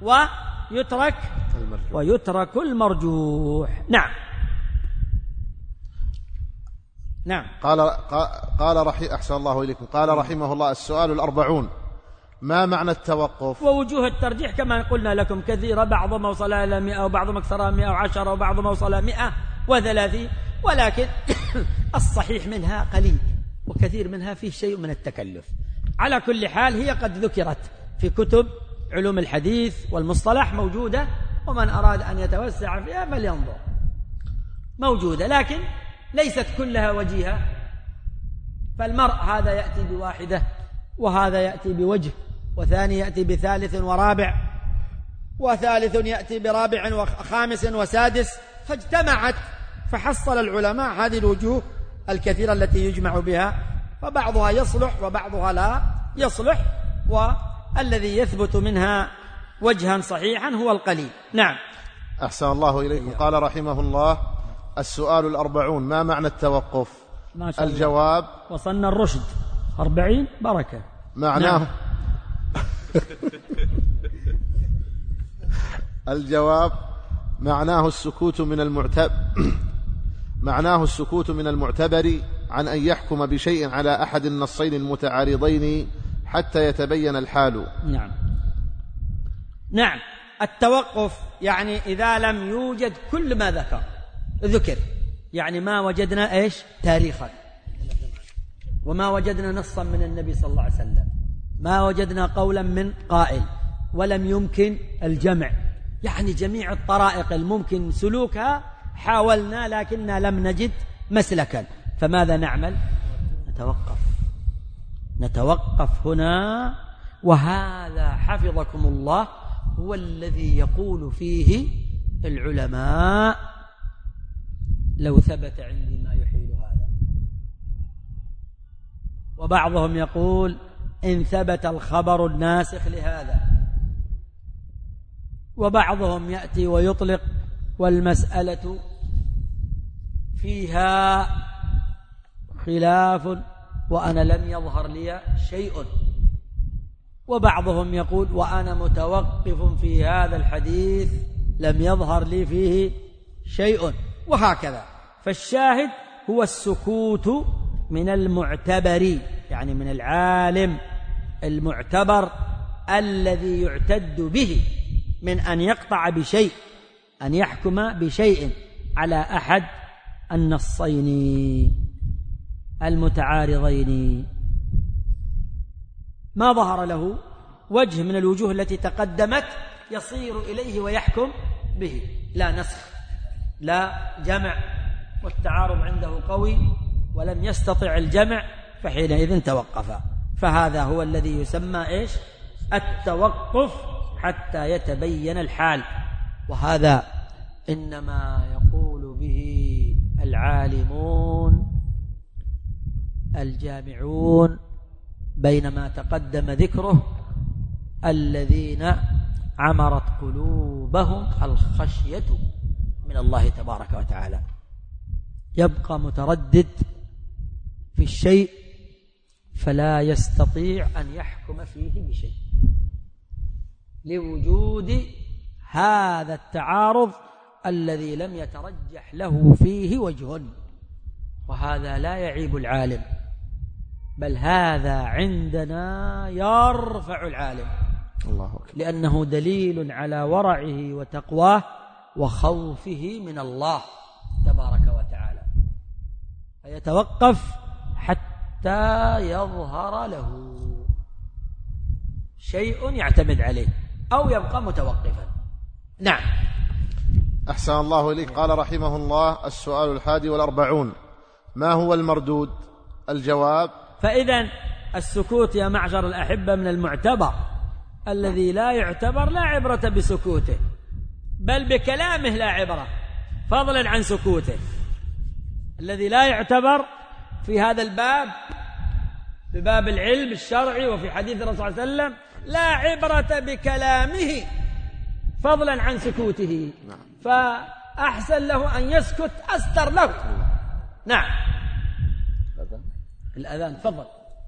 ويترك المرجوح. نعم. نعم. قال أحسن الله إليكم. قال رحمه الله: السؤال 40: ما معنى التوقف؟ ووجوه الترجيح كما قلنا لكم كثيرة، بعضهم وصل إلى 100 وبعضهم أكثر 110 وبعضهم وصل 130، ولكن الصحيح منها قليل وكثير منها فيه شيء من التكلف. على كل حال هي قد ذكرت في كتب علوم الحديث والمصطلح موجودة، ومن أراد أن يتوسع فيها فلينظر، موجودة، لكن ليست كلها وجيهة. فالمرء هذا يأتي بواحدة، وهذا يأتي بوجه، وثاني يأتي بثالث ورابع، وثالث يأتي برابع وخامس وسادس، فاجتمعت فحصل العلماء هذه الوجوه الكثيرة التي يجمع بها، فبعضها يصلح وبعضها لا يصلح، والذي يثبت منها وجها صحيحا هو القليل. نعم. أحسن الله إليكم. قال رحمه الله: السؤال 40: ما معنى التوقف؟ الجواب: وصلنا الرشد 40 بركة. معناه نعم. الجواب: معناه السكوت من المعتبر عن أن يحكم بشيء على أحد النصين المتعارضين حتى يتبين الحال. نعم. نعم. التوقف يعني إذا لم يوجد كل ما ذكر، يعني ما وجدنا إيش؟ تاريخا، وما وجدنا نصا من النبي صلى الله عليه وسلم، ما وجدنا قولا من قائل، ولم يمكن الجمع، يعني جميع الطرائق الممكن سلوكها حاولنا لكننا لم نجد مسلكا. فماذا نعمل؟ نتوقف هنا. وهذا حفظكم الله هو الذي يقول فيه العلماء: لو ثبت عندي ما يحيل هذا. وبعضهم يقول: إن ثبت الخبر الناسخ لهذا. وبعضهم يأتي ويطلق: والمسألة فيها خلاف وأنا لم يظهر لي شيء. وبعضهم يقول: وأنا متوقف في هذا الحديث لم يظهر لي فيه شيء، وهكذا. فالشاهد هو السكوت من المعتبر، يعني من العالم المعتبر الذي يعتد به من أن يقطع بشيء، أن يحكم بشيء على أحد النصين المتعارضين ما ظهر له وجه من الوجوه التي تقدمت يصير إليه ويحكم به، لا نسخ لا جمع والتعارض عنده قوي ولم يستطع الجمع فحينئذ توقف. فهذا هو الذي يسمى إيش؟ التوقف حتى يتبين الحال. وهذا إنما يقول به العالمون الجامعون بينما تقدم ذكره الذين عمرت قلوبهم الخشية من الله تبارك وتعالى. يبقى متردد في الشيء فلا يستطيع أن يحكم فيه بشيء لوجود هذا التعارض الذي لم يترجح له فيه وجه. وهذا لا يعيب العالم، بل هذا عندنا يرفع العالم، الله أكبر، لأنه دليل على ورعه وتقواه وخوفه من الله تبارك وتعالى. فيتوقف حتى يظهر له شيء يعتمد عليه أو يبقى متوقفا. نعم. أحسن الله إليك. قال رحمه الله: السؤال 41: ما هو المردود؟ الجواب: فإذا السكوت يا معشر الأحبة من المعتبر، الذي لا يعتبر لا عبرة بسكوته بل بكلامه لا عبرة، فضلا عن سكوته. الذي لا يعتبر في هذا الباب، في باب العلم الشرعي وفي حديث الرسول صلى الله عليه وسلم، لا عبرة بكلامه فضلا عن سكوته، فأحسن له أن يسكت أستر له. نعم. الأذان تفضل.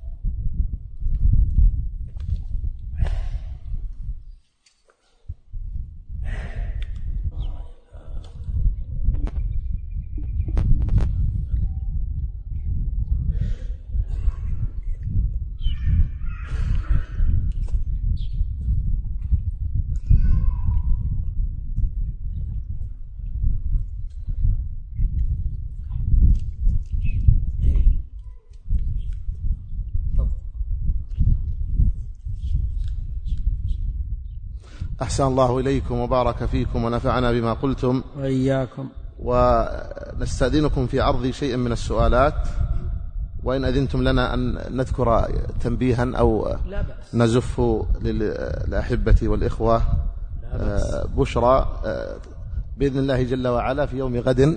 أحسن الله إليكم وبارك فيكم ونفعنا بما قلتم وإياكم. ونستأذنكم في عرض شيء من السؤالات، وإن أذنتم لنا أن نذكر تنبيها أو نزف للأحبة والإخوة بشرى بإذن الله جل وعلا. في يوم غد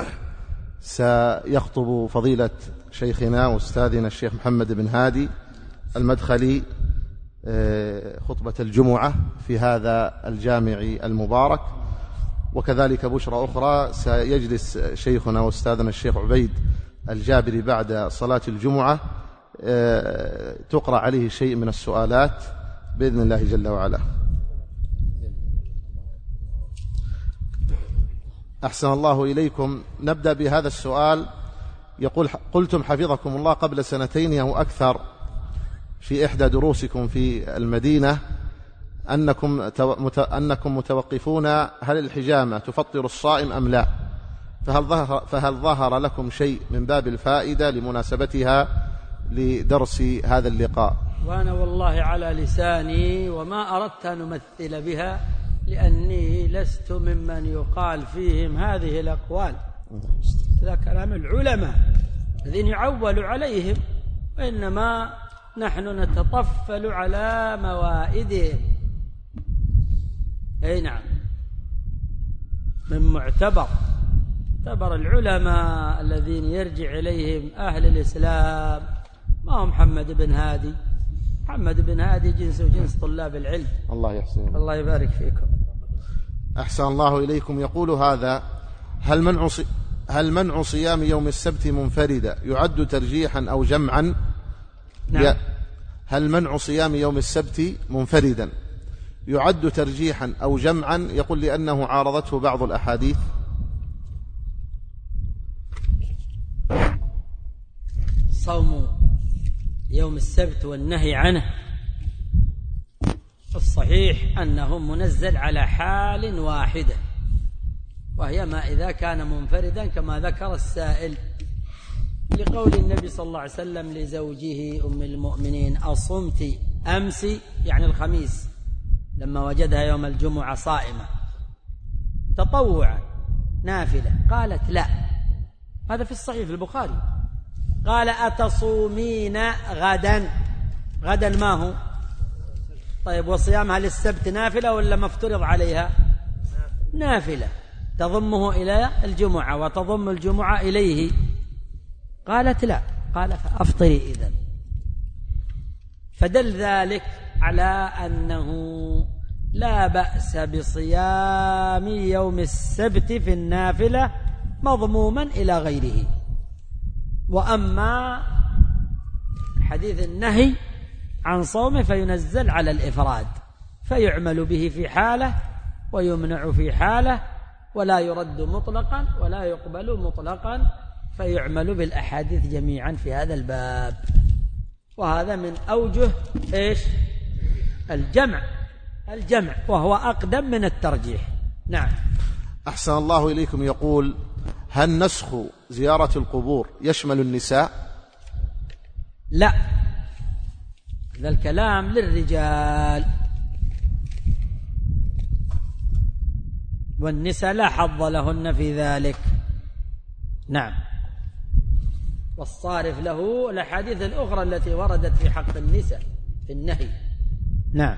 سيخطب فضيلة شيخنا وأستاذنا الشيخ محمد بن هادي المدخلي خطبة الجمعة في هذا الجامع المبارك. وكذلك بشرى أخرى، سيجلس شيخنا وأستاذنا الشيخ عبيد الجابري بعد صلاة الجمعة تقرأ عليه شيء من السؤالات بإذن الله جل وعلا. أحسن الله إليكم. نبدأ بهذا السؤال. يقول: قلتم حفظكم الله قبل 2 أو أكثر في إحدى دروسكم في المدينة أنكم متوقفون هل الحجامة تفطر الصائم أم لا، فهل ظهر لكم شيء من باب الفائدة لمناسبتها لدرس هذا اللقاء؟ وأنا والله على لساني وما أردت أن أمثل بها، لأني لست ممن يقال فيهم هذه الأقوال، هذا كلام العلماء الذين يعول عليهم، وإنما نحن نتطفل على موائدهم. أي نعم، من معتبر العلماء الذين يرجع إليهم أهل الإسلام ما هو محمد بن هادي. محمد بن هادي جنس وجنس طلاب العلم. الله يحسن. الله يبارك فيكم. أحسن الله إليكم. يقول هذا: هل منع صيام يوم السبت منفردة يعد ترجيحا أو جمعا؟ نعم. هل منع صيام يوم السبت منفردا يعد ترجيحا أو جمعا؟ يقول: لأنه عارضته بعض الأحاديث. صوم يوم السبت والنهي عنه الصحيح أنه منزل على حال واحدة، وهي ما إذا كان منفردا كما ذكر السائل، لقول النبي صلى الله عليه وسلم لزوجه أم المؤمنين: أصمت أمس، يعني الخميس، لما وجدها يوم الجمعة صائمة تطوعا، نافلة؟ قالت لا. هذا في الصحيح في البخاري. قال أتصومين غدا؟ غدا ما هو؟ طيب وصيامها للسبت نافلة ولا مفترض عليها؟ نافلة، تضمه إلى الجمعة وتضم الجمعة إليه. قالت لا. قال فأفطري إذن. فدل ذلك على أنه لا بأس بصيام يوم السبت في النافلة مضموما إلى غيره. وأما حديث النهي عن صومه فينزل على الإفراد، فيعمل به في حالة ويمنع في حالة، ولا يرد مطلقا ولا يقبل مطلقا، فيعمل بالأحاديث جميعا في هذا الباب. وهذا من أوجه إيش؟ الجمع، وهو أقدم من الترجيح. نعم. أحسن الله إليكم. يقول: هل نسخ زيارة القبور يشمل النساء؟ لا، هذا الكلام للرجال، والنساء لا حظ لهن في ذلك. نعم. والصارف له الأحاديث الأخرى التي وردت في حق النساء في النهي. نعم.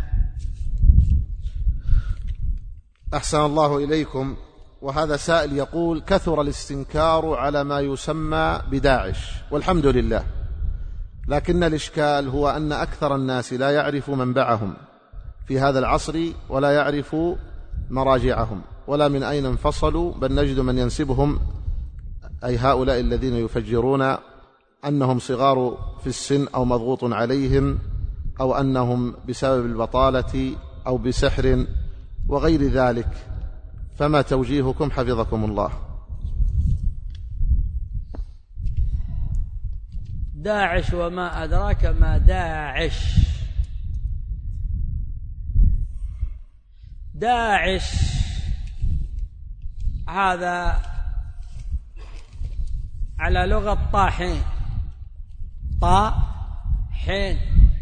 أحسن الله إليكم. وهذا سائل يقول: كثر الاستنكار على ما يسمى بداعش والحمد لله، لكن الإشكال هو أن أكثر الناس لا يعرف منبعهم في هذا العصر، ولا يعرف مراجعهم، ولا من أين انفصلوا، بل نجد من ينسبهم، أي هؤلاء الذين يفجرون، أنهم صغار في السن أو مضغوط عليهم، أو أنهم بسبب البطالة أو بسحر وغير ذلك. فما توجيهكم حفظكم الله؟ داعش وما أدراك ما داعش. داعش هذا على لغة طاحين، طاحين،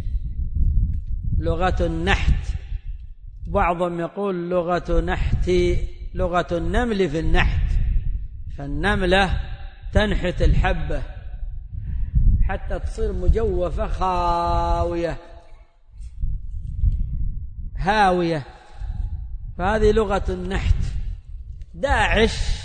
لغة النحت. بعضهم يقول لغة نحتي، لغة النمل في النحت، فالنملة تنحت الحبة حتى تصير مجوفة خاوية هاوية، فهذه لغة النحت. داعش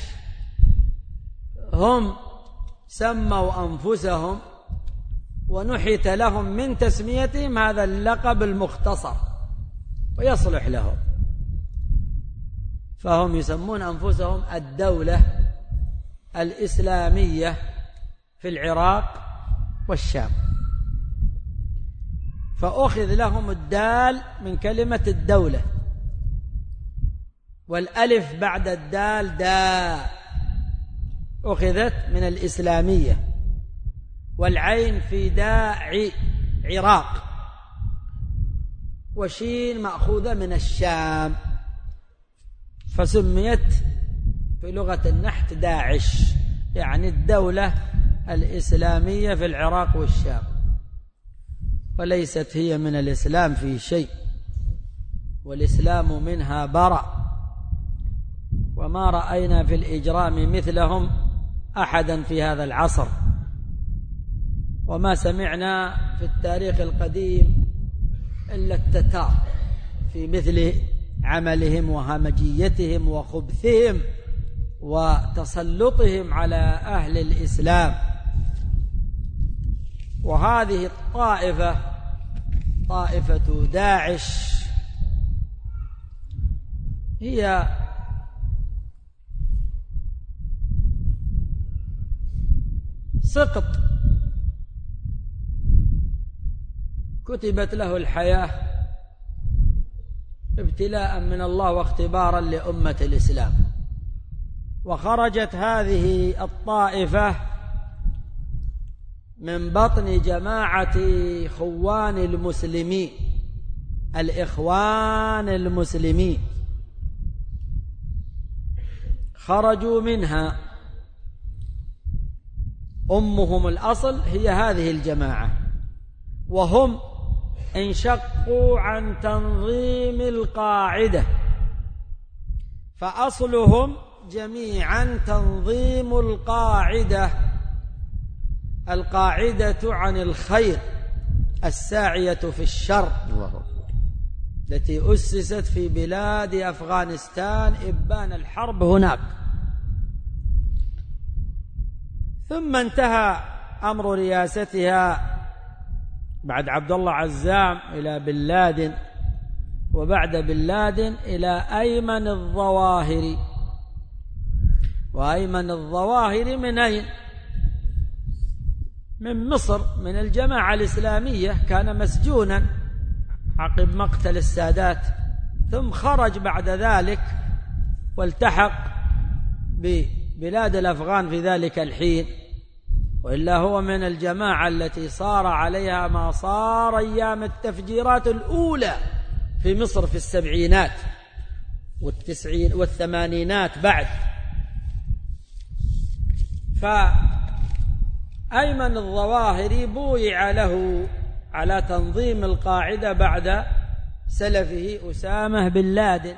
هم سموا أنفسهم ونحت لهم من تسميتهم هذا اللقب المختصر ويصلح لهم، فهم يسمون أنفسهم الدولة الإسلامية في العراق والشام، فأخذ لهم الدال من كلمة الدولة، والألف بعد الدال داء أخذت من الإسلامية، والعين في داء عراق، وشين مأخوذة من الشام، فسميت في لغة النحت داعش، يعني الدولة الإسلامية في العراق والشام، وليست هي من الإسلام في شيء، والإسلام منها برأ، وما رأينا في الإجرام مثلهم أحدا في هذا العصر، وما سمعنا في التاريخ القديم إلا التتار في مثل عملهم وهمجيتهم وخبثهم وتسلطهم على أهل الإسلام. وهذه الطائفة طائفة داعش هي سقط كتبت له الحياة ابتلاء من الله واختبارا لأمة الإسلام، وخرجت هذه الطائفة من بطن جماعة خوان المسلمين، الإخوان المسلمين، خرجوا منها، أمهم الأصل هي هذه الجماعة، وهم انشقوا عن تنظيم القاعدة، فأصلهم جميعا تنظيم القاعدة عن الخير الساعية في الشر التي أسست في بلاد أفغانستان إبان الحرب هناك. ثم انتهى أمر رياستها بعد عبد الله عزام إلى بن لادن، وبعد بن لادن إلى أيمن الظواهري. وأيمن الظواهري من أين؟ من مصر، من الجماعة الإسلامية، كان مسجونا عقب مقتل السادات، ثم خرج بعد ذلك والتحق ببلاد الأفغان في ذلك الحين، وإلا هو من الجماعة التي صار عليها ما صار أيام التفجيرات الأولى في مصر في السبعينات والثمانينات بعد. فأيمن الظواهري بويع له على تنظيم القاعدة بعد سلفه أسامة بن لادن.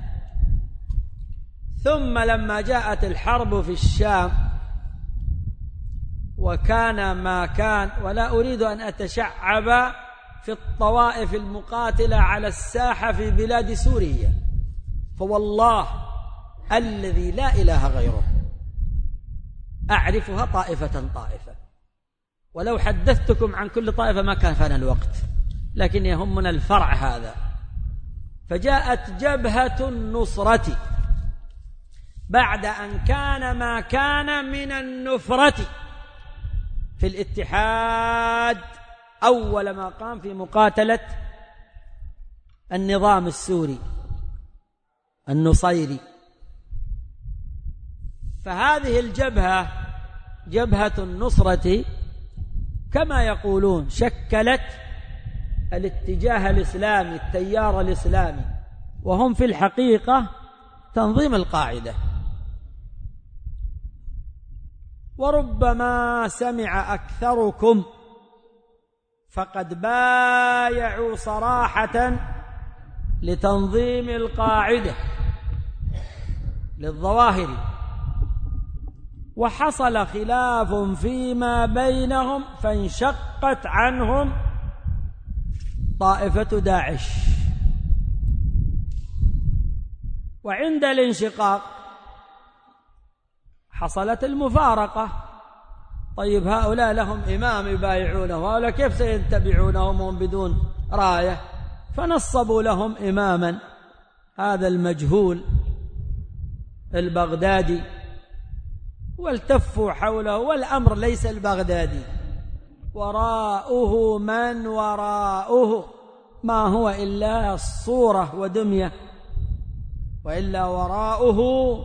ثم لما جاءت الحرب في الشام وكان ما كان، ولا أريد أن أتشعب في الطوائف المقاتلة على الساحة في بلاد سوريا، فوالله الذي لا إله غيره أعرفها طائفة طائفة، ولو حدثتكم عن كل طائفة ما كان فانا الوقت، لكن يهمنا الفرع هذا. فجاءت جبهة النصرة بعد أن كان ما كان من النفرة في الاتحاد أول ما قام في مقاتلة النظام السوري النصيري. فهذه الجبهة جبهة النصرة كما يقولون شكلت الاتجاه الإسلامي، التيار الإسلامي، وهم في الحقيقة تنظيم القاعدة. وربما سمع أكثركم فقد بايعوا صراحة لتنظيم القاعدة للظواهر، وحصل خلاف فيما بينهم فانشقت عنهم طائفة داعش. وعند الانشقاق حصلت المفارقة. طيب هؤلاء لهم إمام يبايعونه، وهؤلاء كيف سيتبعونهم وهم بدون راية؟ فنصبوا لهم إماما، هذا المجهول البغدادي، والتفوا حوله، والأمر ليس البغدادي، وراءه من وراءه، ما هو إلا الصورة ودمية، وإلا وراءه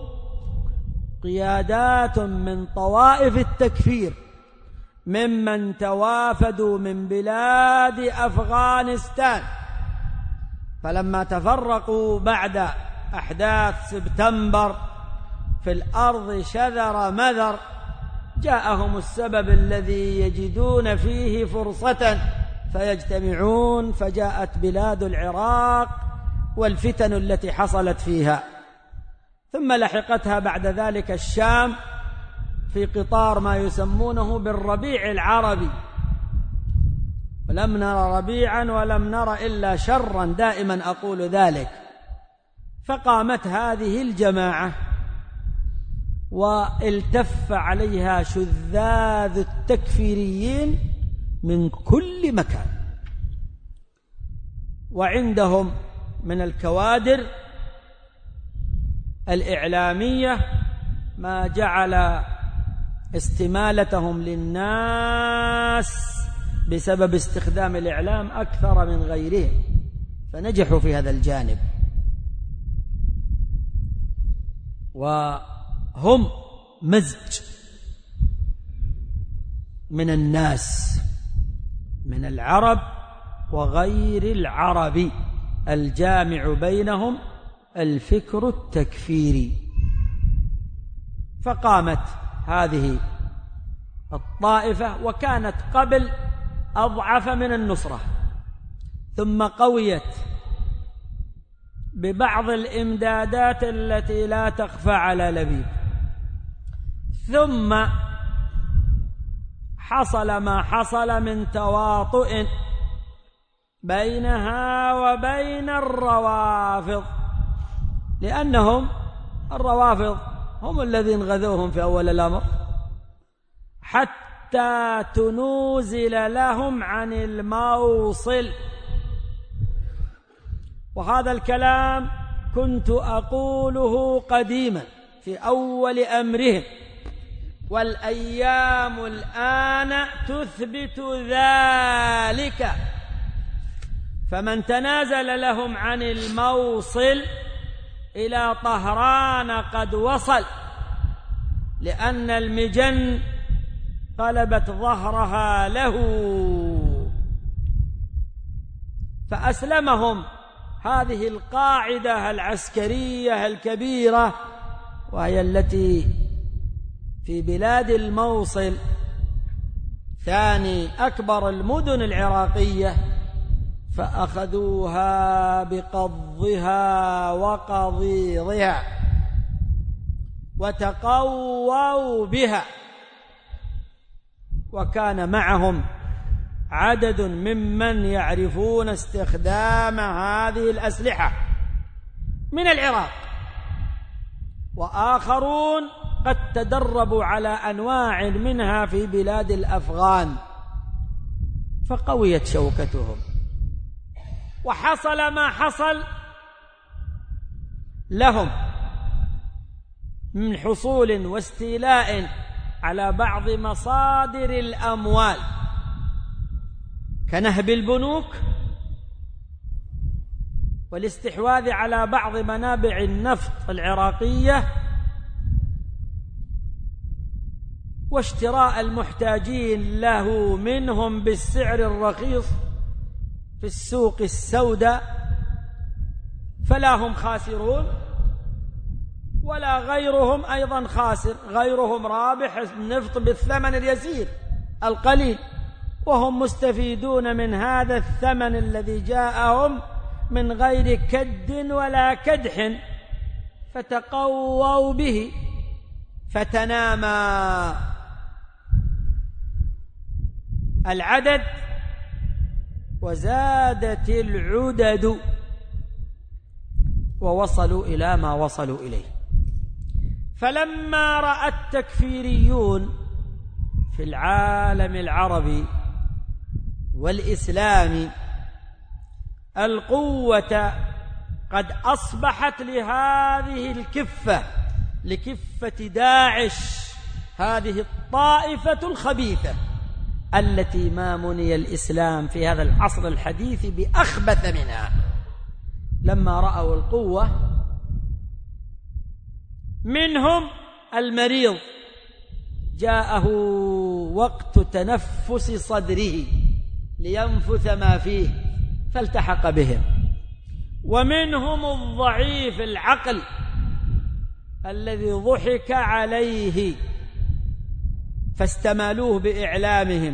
قيادات من طوائف التكفير ممن توافدوا من بلاد أفغانستان. فلما تفرقوا بعد أحداث سبتمبر في الأرض شذر مذر، جاءهم السبب الذي يجدون فيه فرصة فيجتمعون، فجاءت بلاد العراق والفتن التي حصلت فيها، ثم لحقتها بعد ذلك الشام في قطار ما يسمونه بالربيع العربي. ولم نرى ربيعا ولم نرى إلا شرا، دائما أقول ذلك. فقامت هذه الجماعة والتف عليها شذاذ التكفيريين من كل مكان، وعندهم من الكوادر الإعلامية ما جعل استمالتهم للناس بسبب استخدام الإعلام أكثر من غيرهم، فنجحوا في هذا الجانب. وهم مزج من الناس، من العرب وغير العرب، الجامع بينهم الفكر التكفيري. فقامت هذه الطائفة، وكانت قبل أضعف من النصرة، ثم قويت ببعض الإمدادات التي لا تخفى على لبيب. ثم حصل ما حصل من تواطؤ بينها وبين الروافض، لأنهم الروافض هم الذين غذوهم في أول الأمر حتى تنوزل لهم عن الموصل. وهذا الكلام كنت أقوله قديما في أول أمرهم، والأيام الآن تثبت ذلك. فمن تنازل لهم عن الموصل إلى طهران قد وصل، لأن المجن قلبت ظهرها له، فأسلمهم هذه القاعدة العسكرية الكبيرة، وهي التي في بلاد الموصل ثاني أكبر المدن العراقية، فأخذوها بقضها وقضيضها وتقووا بها، وكان معهم عدد ممن يعرفون استخدام هذه الأسلحة من العراق، وآخرون قد تدربوا على أنواع منها في بلاد الأفغان، فقويت شوكتهم. وحصل ما حصل لهم من حصول واستيلاء على بعض مصادر الأموال كنهب البنوك والاستحواذ على بعض منابع النفط العراقية واشتراء المحتاجين له منهم بالسعر الرخيص في السوق السوداء، فلا هم خاسرون ولا غيرهم أيضا خاسر، غيرهم رابح النفط بالثمن اليسير القليل، وهم مستفيدون من هذا الثمن الذي جاءهم من غير كد ولا كدح، فتقووا به فتنامى العدد وزادت العدد، ووصلوا إلى ما وصلوا إليه. فلما رأى التكفيريون في العالم العربي والإسلامي القوة قد أصبحت لهذه الكفة، لكفة داعش، هذه الطائفة الخبيثة التي ما مني الإسلام في هذا العصر الحديث بأخبث منها، لما رأوا القوة منهم المريض جاءه وقت تنفس صدره لينفث ما فيه فالتحق بهم، ومنهم الضعيف العقل الذي ضحك عليه فاستمالوه بإعلامهم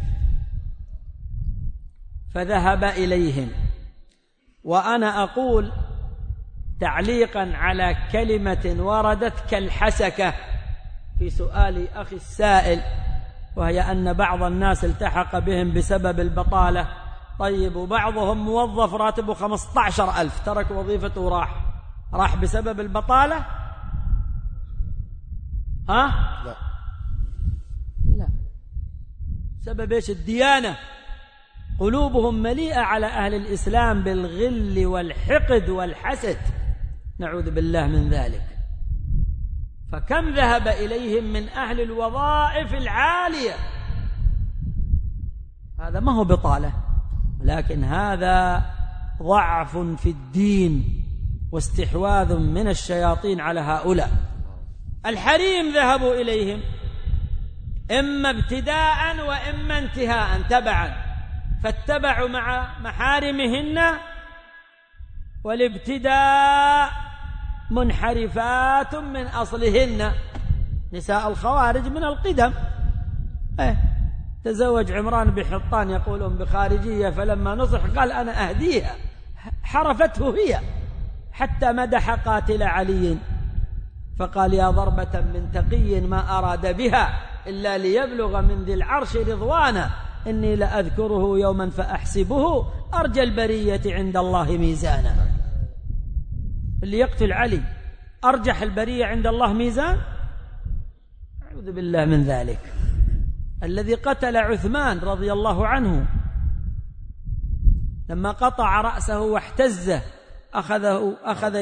فذهب إليهم. وأنا أقول تعليقا على كلمة وردت كالحسكة في سؤال أخي السائل، وهي أن بعض الناس التحق بهم بسبب البطالة. طيب، وبعضهم موظف راتبه 15,000 ترك وظيفته وراح بسبب البطالة؟ لا، سبب ايش؟ الديانة. قلوبهم مليئة على أهل الإسلام بالغل والحقد والحسد، نعوذ بالله من ذلك. فكم ذهب إليهم من أهل الوظائف العالية. هذا ما هو بطالة، لكن هذا ضعف في الدين واستحواذ من الشياطين على هؤلاء. الحريم ذهبوا إليهم إما ابتداء وإما انتهاء تبعا، فاتبعوا مع محارمهن، والابتداء منحرفات من أصلهن. نساء الخوارج من القدم، تزوج عمران بحطان يقولون بخارجية، فلما نصح قال أنا أهديها، حرفته حتى مدح قاتل علي فقال يا ضربة من تقي ما أراد بها إلا ليبلغ من ذي العرش رضوانه إني لأذكره يوما فأحسبه أرجى البرية عند الله ميزانا. اللي يقتل علي أرجح البرية عند الله ميزان؟ أعوذ بالله من ذلك. الذي قتل عثمان رضي الله لما قطع رأسه واحتزه أخذ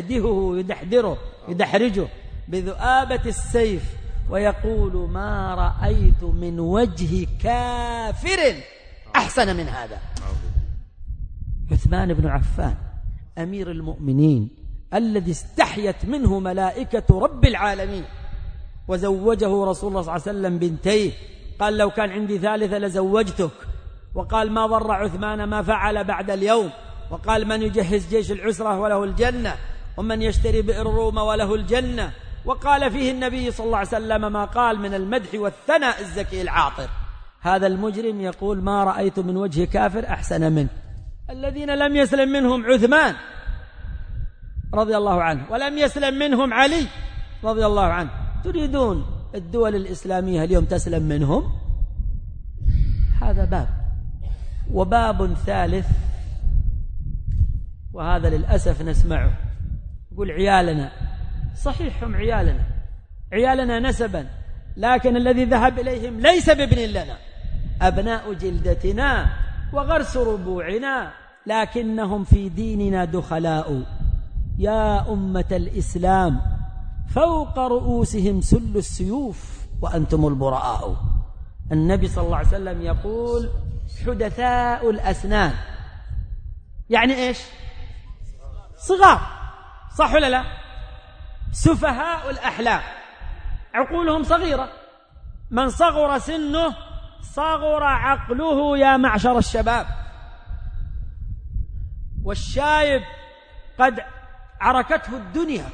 يدحرجه بذؤابة السيف ويقول ما رأيت من وجه كافر أحسن من هذا. عثمان بن عفان أمير المؤمنين الذي استحيت منه ملائكة رب العالمين، وزوجه رسول الله صلى الله عليه وسلم بنتيه، قال لو كان عندي ثالثة لزوجتك، وقال ما ضر عثمان ما فعل بعد اليوم، وقال من يجهز جيش العسرة وله الجنة، ومن يشتري بئر روما وله الجنة، وقال فيه النبي صلى الله عليه وسلم ما قال من المدح والثناء الزكي العاطر. هذا المجرم يقول ما رأيت من وجه كافر أحسن منه. الذين لم يسلم منهم عثمان رضي الله عنه ولم يسلم منهم علي رضي الله عنه، تريدون الدول الإسلامية اليوم تسلم منهم؟ هذا باب. وباب ثالث، وهذا للأسف نسمعه، يقول عيالنا، صحيح هم عيالنا نسبا، لكن الذي ذهب إليهم ليس بابن لنا، أبناء جلدتنا وغرس ربوعنا، لكنهم في ديننا دخلاء. يا أمة الإسلام فوق رؤوسهم سل السيوف وأنتم البراء. النبي صلى الله عليه وسلم يقول حدثاء الأسنان، يعني إيش؟ صغار، صح ولا لا؟ سفهاء الأحلام، عقولهم صغيرة. من صغر سنه صغر عقله يا معشر الشباب. والشايب قد عركته الدنيا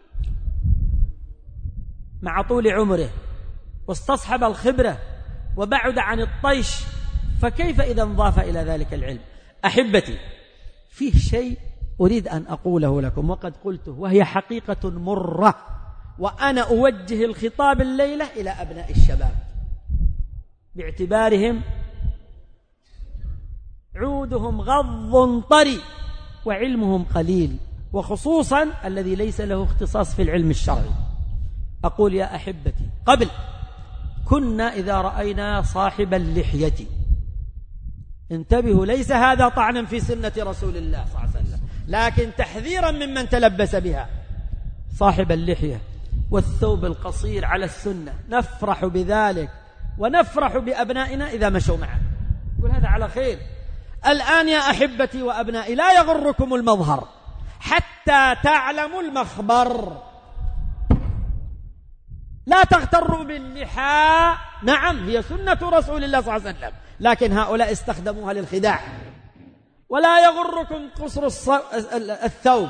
مع طول عمره واستصحب الخبرة وبعد عن الطيش، فكيف إذا انضاف إلى ذلك العلم؟ أحبتي، فيه شيء أريد أن أقوله لكم وقد قلته، وهي حقيقة مرة، وأنا أوجه الخطاب الليلة إلى أبناء الشباب باعتبارهم عودهم غض طري وعلمهم قليل، وخصوصا الذي ليس له اختصاص في العلم الشرعي. أقول يا أحبتي، قبل كنا إذا رأينا صاحب اللحية، انتبهوا، ليس هذا طعنا في سنة رسول الله صلى الله عليه وسلم، لكن تحذيرا ممن تلبس بها، صاحب اللحية والثوب القصير على السنة، نفرح بذلك ونفرح بأبنائنا إذا مشوا معه، يقول هذا على خير. الآن يا أحبتي وأبنائي لا يغركم المظهر حتى تعلموا المخبر. لا تغتروا باللحى، نعم هي سنة رسول الله صلى الله عليه وسلم، لكن هؤلاء استخدموها للخداع. ولا يغركم قصر الثوب.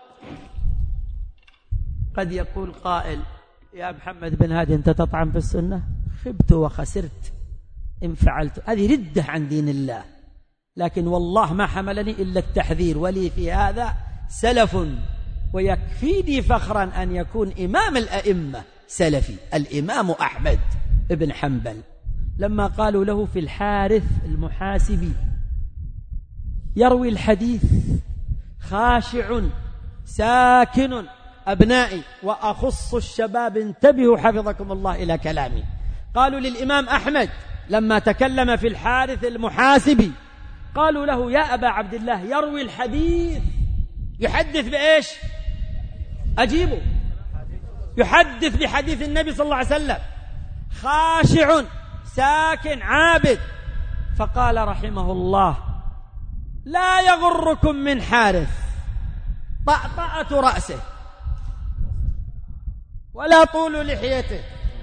قد يقول قائل يا محمد بن هادي أنت تطعن في السنة، خبت وخسرت إن فعلت، هذه ردة عن دين الله، لكن والله ما حملني إلا التحذير، ولي في هذا سلف، ويكفيني فخرا أن يكون إمام الأئمة سلفي، الإمام أحمد بن حنبل، لما قالوا له في الحارث المحاسبي يروي الحديث خاشع ساكن. أبنائي وأخص الشباب انتبهوا حفظكم الله إلى كلامي، قالوا للإمام أحمد لما تكلم في الحارث المحاسبي، قالوا له يا أبا عبد الله يروي الحديث، يحدث بإيش؟ أجيبوا، يحدث بحديث النبي صلى الله عليه وسلم، خاشع ساكن عابد. فقال رحمه الله لا يغركم من حارث طأطأة رأسه ولا طول لحيته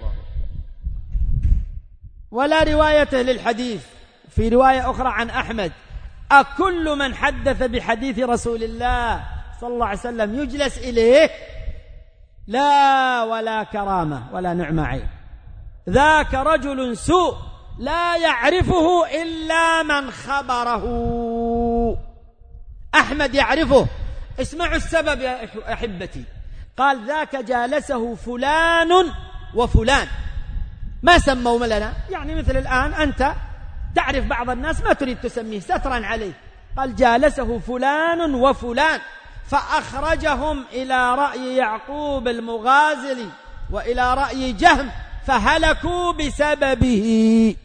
ولا روايته للحديث. في رواية أخرى عن أحمد أكل من حدث بحديث رسول الله صلى الله عليه وسلم يجلس إليه؟ لا، ولا كرامة ولا نعمة عين، ذاك رجل سوء لا يعرفه إلا من خبره. أحمد يعرفه، اسمعوا السبب يا أحبتي. قال ذاك جالسه فلان وفلان، ما سموا لنا، يعني مثل الآن أنت تعرف بعض الناس ما تريد تسميه سترا عليه، قال جالسه فلان وفلان، فأخرجهم إلى رأي يعقوب المغازلي وإلى رأي جهم فهلكوا بسببه.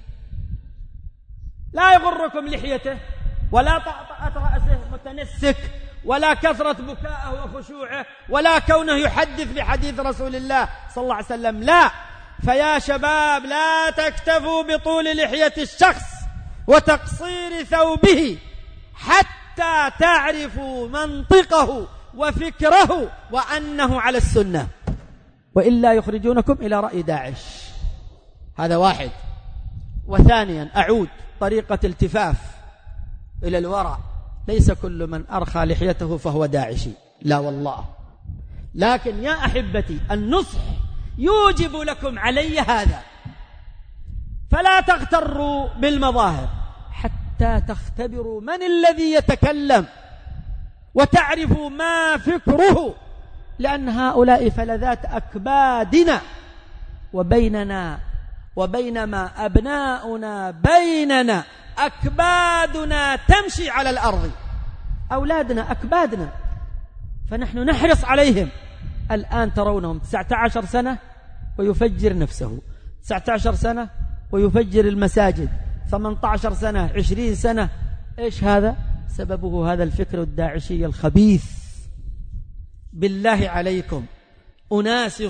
لا يغركم لحيته ولا طأطأة رأسه متنسك ولا كثرة بكاءه وخشوعه ولا كونه يحدث بحديث رسول الله صلى الله عليه وسلم، لا. فيا شباب لا تكتفوا بطول لحية الشخص وتقصير ثوبه حتى تعرفوا منطقه وفكره وأنه على السنة، وإلا يخرجونكم إلى رأي داعش. هذا واحد. وثانيا أعود طريقة التفاف إلى الوراء، ليس كل من أرخى لحيته فهو داعشي، لا والله. لكن يا أحبتي النصح يوجب لكم علي هذا، فلا تغتروا بالمظاهر حتى تختبروا من الذي يتكلم وتعرفوا ما فكره، لأن هؤلاء فلذات أكبادنا وبيننا، وبينما أبناؤنا بيننا أكبادنا تمشي على الأرض، أولادنا أكبادنا، فنحن نحرص عليهم. الآن ترونهم 19 سنة ويفجر نفسه، 19 سنة ويفجر المساجد، 18 سنة، 20 سنة. إيش هذا؟ سببه هذا الفكر الداعشي الخبيث. بالله عليكم، أناس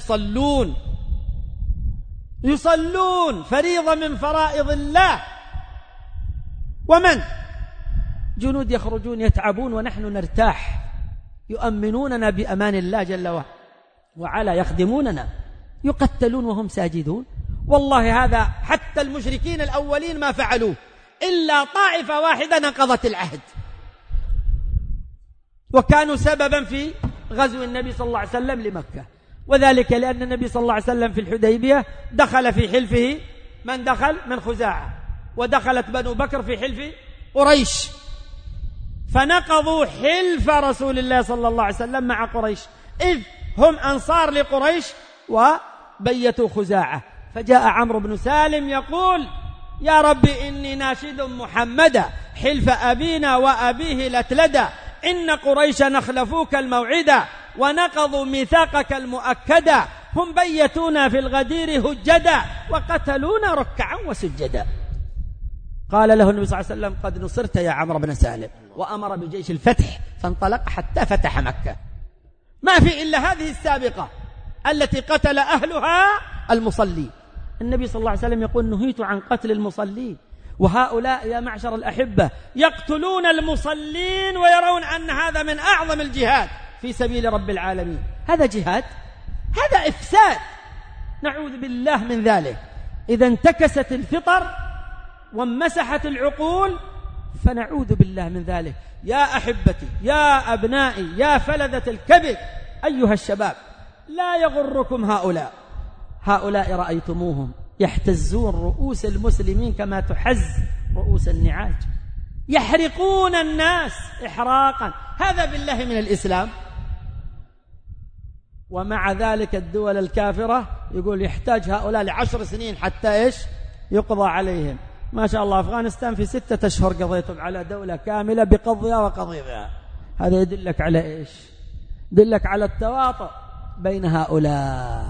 يصلون فريضة من فرائض الله، ومن جنود يخرجون يتعبون ونحن نرتاح، يؤمنوننا بأمان الله جل وعلا، يخدموننا، يقتلون وهم ساجدون. والله هذا حتى المشركين الأولين ما فعلوه، إلا طائفة واحدة نقضت العهد وكانوا سببا في غزو النبي صلى الله عليه وسلم لمكة، وذلك لأن النبي صلى الله عليه وسلم في الحديبية دخل في حلفه من دخل من خزاعة، ودخلت بنو بكر في حلف قريش، فنقضوا حلف رسول الله صلى الله عليه وسلم مع قريش، إذ هم أنصار لقريش وبيتوا خزاعة. فجاء عمرو بن سالم يقول يا ربي إني ناشد محمدا حلف أبينا وأبيه لتلدا، إن قريش نخلفوك الموعدا ونقضوا ميثاقك المؤكدا، هم بيتونا في الغدير هجدا وقتلونا ركعا وسجدا. قال له النبي صلى الله عليه وسلم قد نصرت يا عمرو بن سالم، وأمر بجيش الفتح فانطلق حتى فتح مكة. ما في إلا هذه السابقة التي قتل أهلها المصلين. النبي صلى الله عليه وسلم يقول نهيت عن قتل المصلين، وهؤلاء يا معشر الأحبة يقتلون المصلين ويرون أن هذا من أعظم الجهاد في سبيل رب العالمين. هذا جهاد؟ هذا إفساد، نعوذ بالله من ذلك. إذا انتكست الفطر وامسحت العقول فنعوذ بالله من ذلك. يا أحبتي، يا أبنائي، يا فلذة الكبد، أيها الشباب، لا يغركم هؤلاء رأيتموهم يحتزون رؤوس المسلمين كما تحز رؤوس النعاج، يحرقون الناس إحراقا، هذا بالله من الإسلام. ومع ذلك الدول الكافرة يقول يحتاج هؤلاء ل10 سنين حتى إيش يقضى عليهم. ما شاء الله أفغانستان في 6 أشهر قضيتم على دولة كاملة بقضها وقضيها. هذا يدلك على إيش؟ يدلك على التواطؤ بين هؤلاء.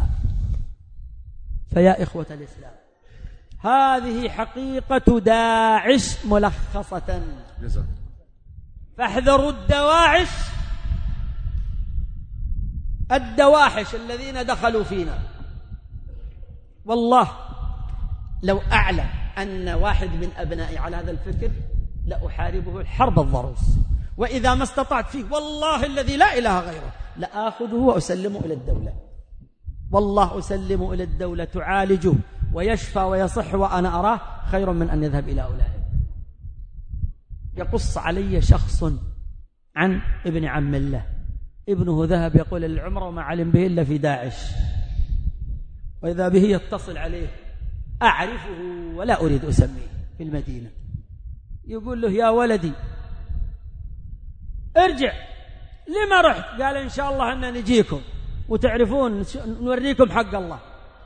فيا إخوة الإسلام، هذه حقيقة داعش ملخصة، فاحذروا الدواحش الذين دخلوا فينا. والله لو أعلم أن واحد من أبنائي على هذا الفكر لأحاربه الحرب الضروس، وإذا ما استطعت فيه والله الذي لا إله غيره لآخذه وأسلمه إلى الدولة. والله أسلمه إلى الدولة تعالجه ويشفى ويصح وأنا أراه خير من أن يذهب إلى أولئك. يقص علي شخص عن ابن عم الله، ابنه ذهب يقول للعمرة وما علم به إلا في داعش، وإذا به يتصل عليه أعرفه ولا أريد أسميه في المدينة، يقول له يا ولدي ارجع لما رحت؟ قال إن شاء الله أن نجيكم وتعرفون نوريكم حق الله.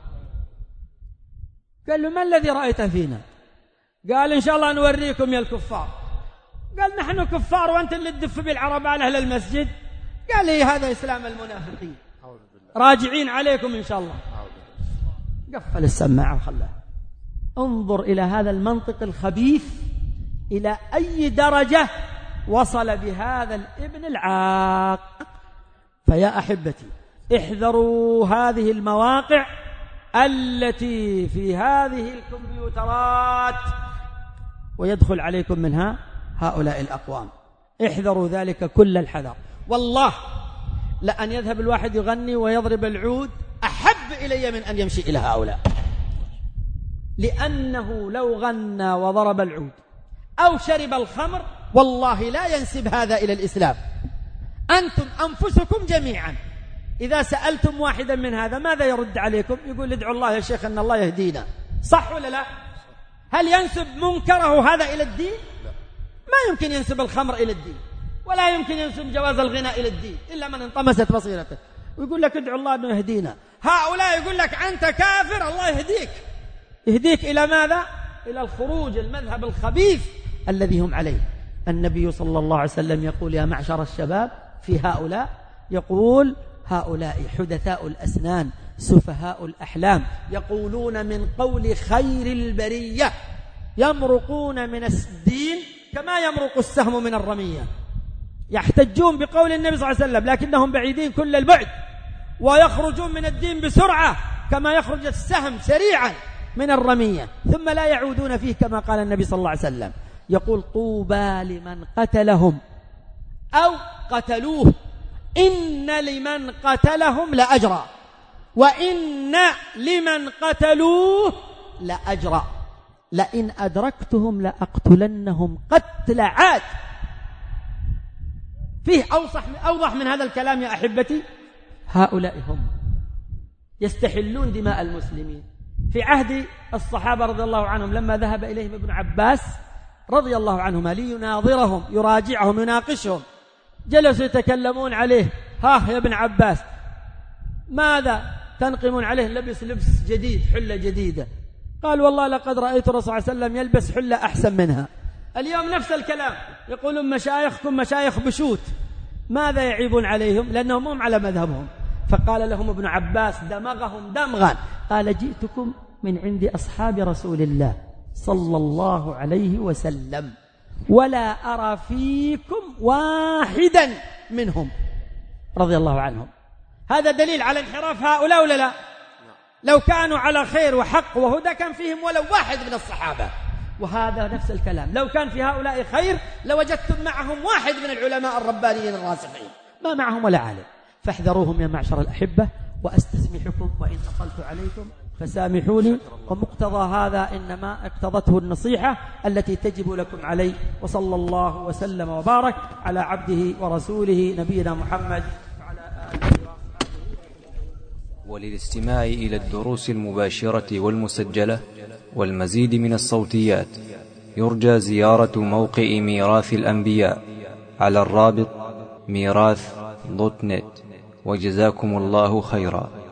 قال له: ما الذي رأيت فينا؟ قال: إن شاء الله نوريكم يا الكفار. قال: نحن كفار وأنت اللي تدف بالعرب على أهل المسجد؟ قال: لي هذا إسلام المنافقين، راجعين عليكم إن شاء الله. قفل السماعة وخلاها. انظر إلى هذا المنطق الخبيث إلى أي درجة وصل بهذا الابن العاق. فيا أحبتي، احذروا هذه المواقع التي في هذه الكمبيوترات ويدخل عليكم منها هؤلاء الأقوام. احذروا ذلك كل الحذر. والله لأن يذهب الواحد يغني ويضرب العود أحب إلي من أن يمشي إلى هؤلاء، لأنه لو غنى وضرب العود أو شرب الخمر والله لا ينسب هذا إلى الإسلام. أنتم أنفسكم جميعا إذا سألتم واحدا من هذا ماذا يرد عليكم؟ يقول: ادعوا الله يا شيخ أن الله يهدينا. صح ولا لا؟ هل ينسب منكره هذا إلى الدين؟ ما يمكن ينسب الخمر إلى الدين، ولا يمكن ينسب جواز الغناء إلى الدين إلا من انطمست بصيرته، ويقول لك ادعوا الله أنه يهدينا. هؤلاء يقول لك أنت كافر، الله يهديك. يهديك إلى ماذا؟ إلى الخروج المذهب الخبيث الذي هم عليه. النبي صلى الله عليه وسلم يقول: يا معشر الشباب، في هؤلاء يقول: هؤلاء حدثاء الأسنان سفهاء الأحلام، يقولون من قول خير البرية، يمرقون من الدين كما يمرق السهم من الرمية. يحتجون بقول النبي صلى الله عليه وسلم لكنهم بعيدين كل البعد، ويخرجون من الدين بسرعة كما يخرج السهم سريعا من الرمية، ثم لا يعودون فيه كما قال النبي صلى الله عليه وسلم. يقول: طوبى لمن قتلهم أو قتلوه، إن لمن قتلهم لأجرا، وإن لمن قتلوه لأجرا، لئن أدركتهم لأقتلنهم قتل عاد. فيه أوضح من هذا الكلام يا أحبتي؟ هؤلاء هم يستحلون دماء المسلمين. في عهد الصحابة رضي الله عنهم لما ذهب إليهم ابن عباس رضي الله عنهما ليناظرهم يراجعهم يناقشهم، جلسوا يتكلمون عليه: ها يا ابن عباس ماذا تنقمون عليه؟ لبس لبس جديد، حلة جديدة. قال: والله لقد رأيت الرسول صلى الله عليه وسلم يلبس حلة أحسن منها. اليوم نفس الكلام، يقولون مشايخكم مشايخ بشوت. ماذا يعيبون عليهم؟ لأنهم هم على مذهبهم. فقال لهم ابن عباس دمغهم دمغا، قال: جئتكم من عند أصحاب رسول الله صلى الله عليه وسلم، ولا أرى فيكم واحدا منهم رضي الله عنهم. هذا دليل على انحراف هؤلاء ولا لا؟ لو كانوا على خير وحق وهدى كان فيهم ولو واحد من الصحابة. وهذا نفس الكلام، لو كان في هؤلاء خير لوجدتم معهم واحد من العلماء الربانيين الراسخين، ما معهم ولا عالم. فاحذروهم يا معشر الأحبة، وأستسمحكم وإن أطلت عليكم فسامحوني. ومقتضى هذا إنما اقتضته النصيحة التي تجب لكم علي. وصلى الله وسلم وبارك على عبده ورسوله نبينا محمد وعلى آله وصحبه. وللاستماع إلى الدروس المباشرة والمسجلة والمزيد من الصوتيات يرجى زيارة موقع ميراث الأنبياء على الرابط ميراث.net. وجزاكم الله خيرا.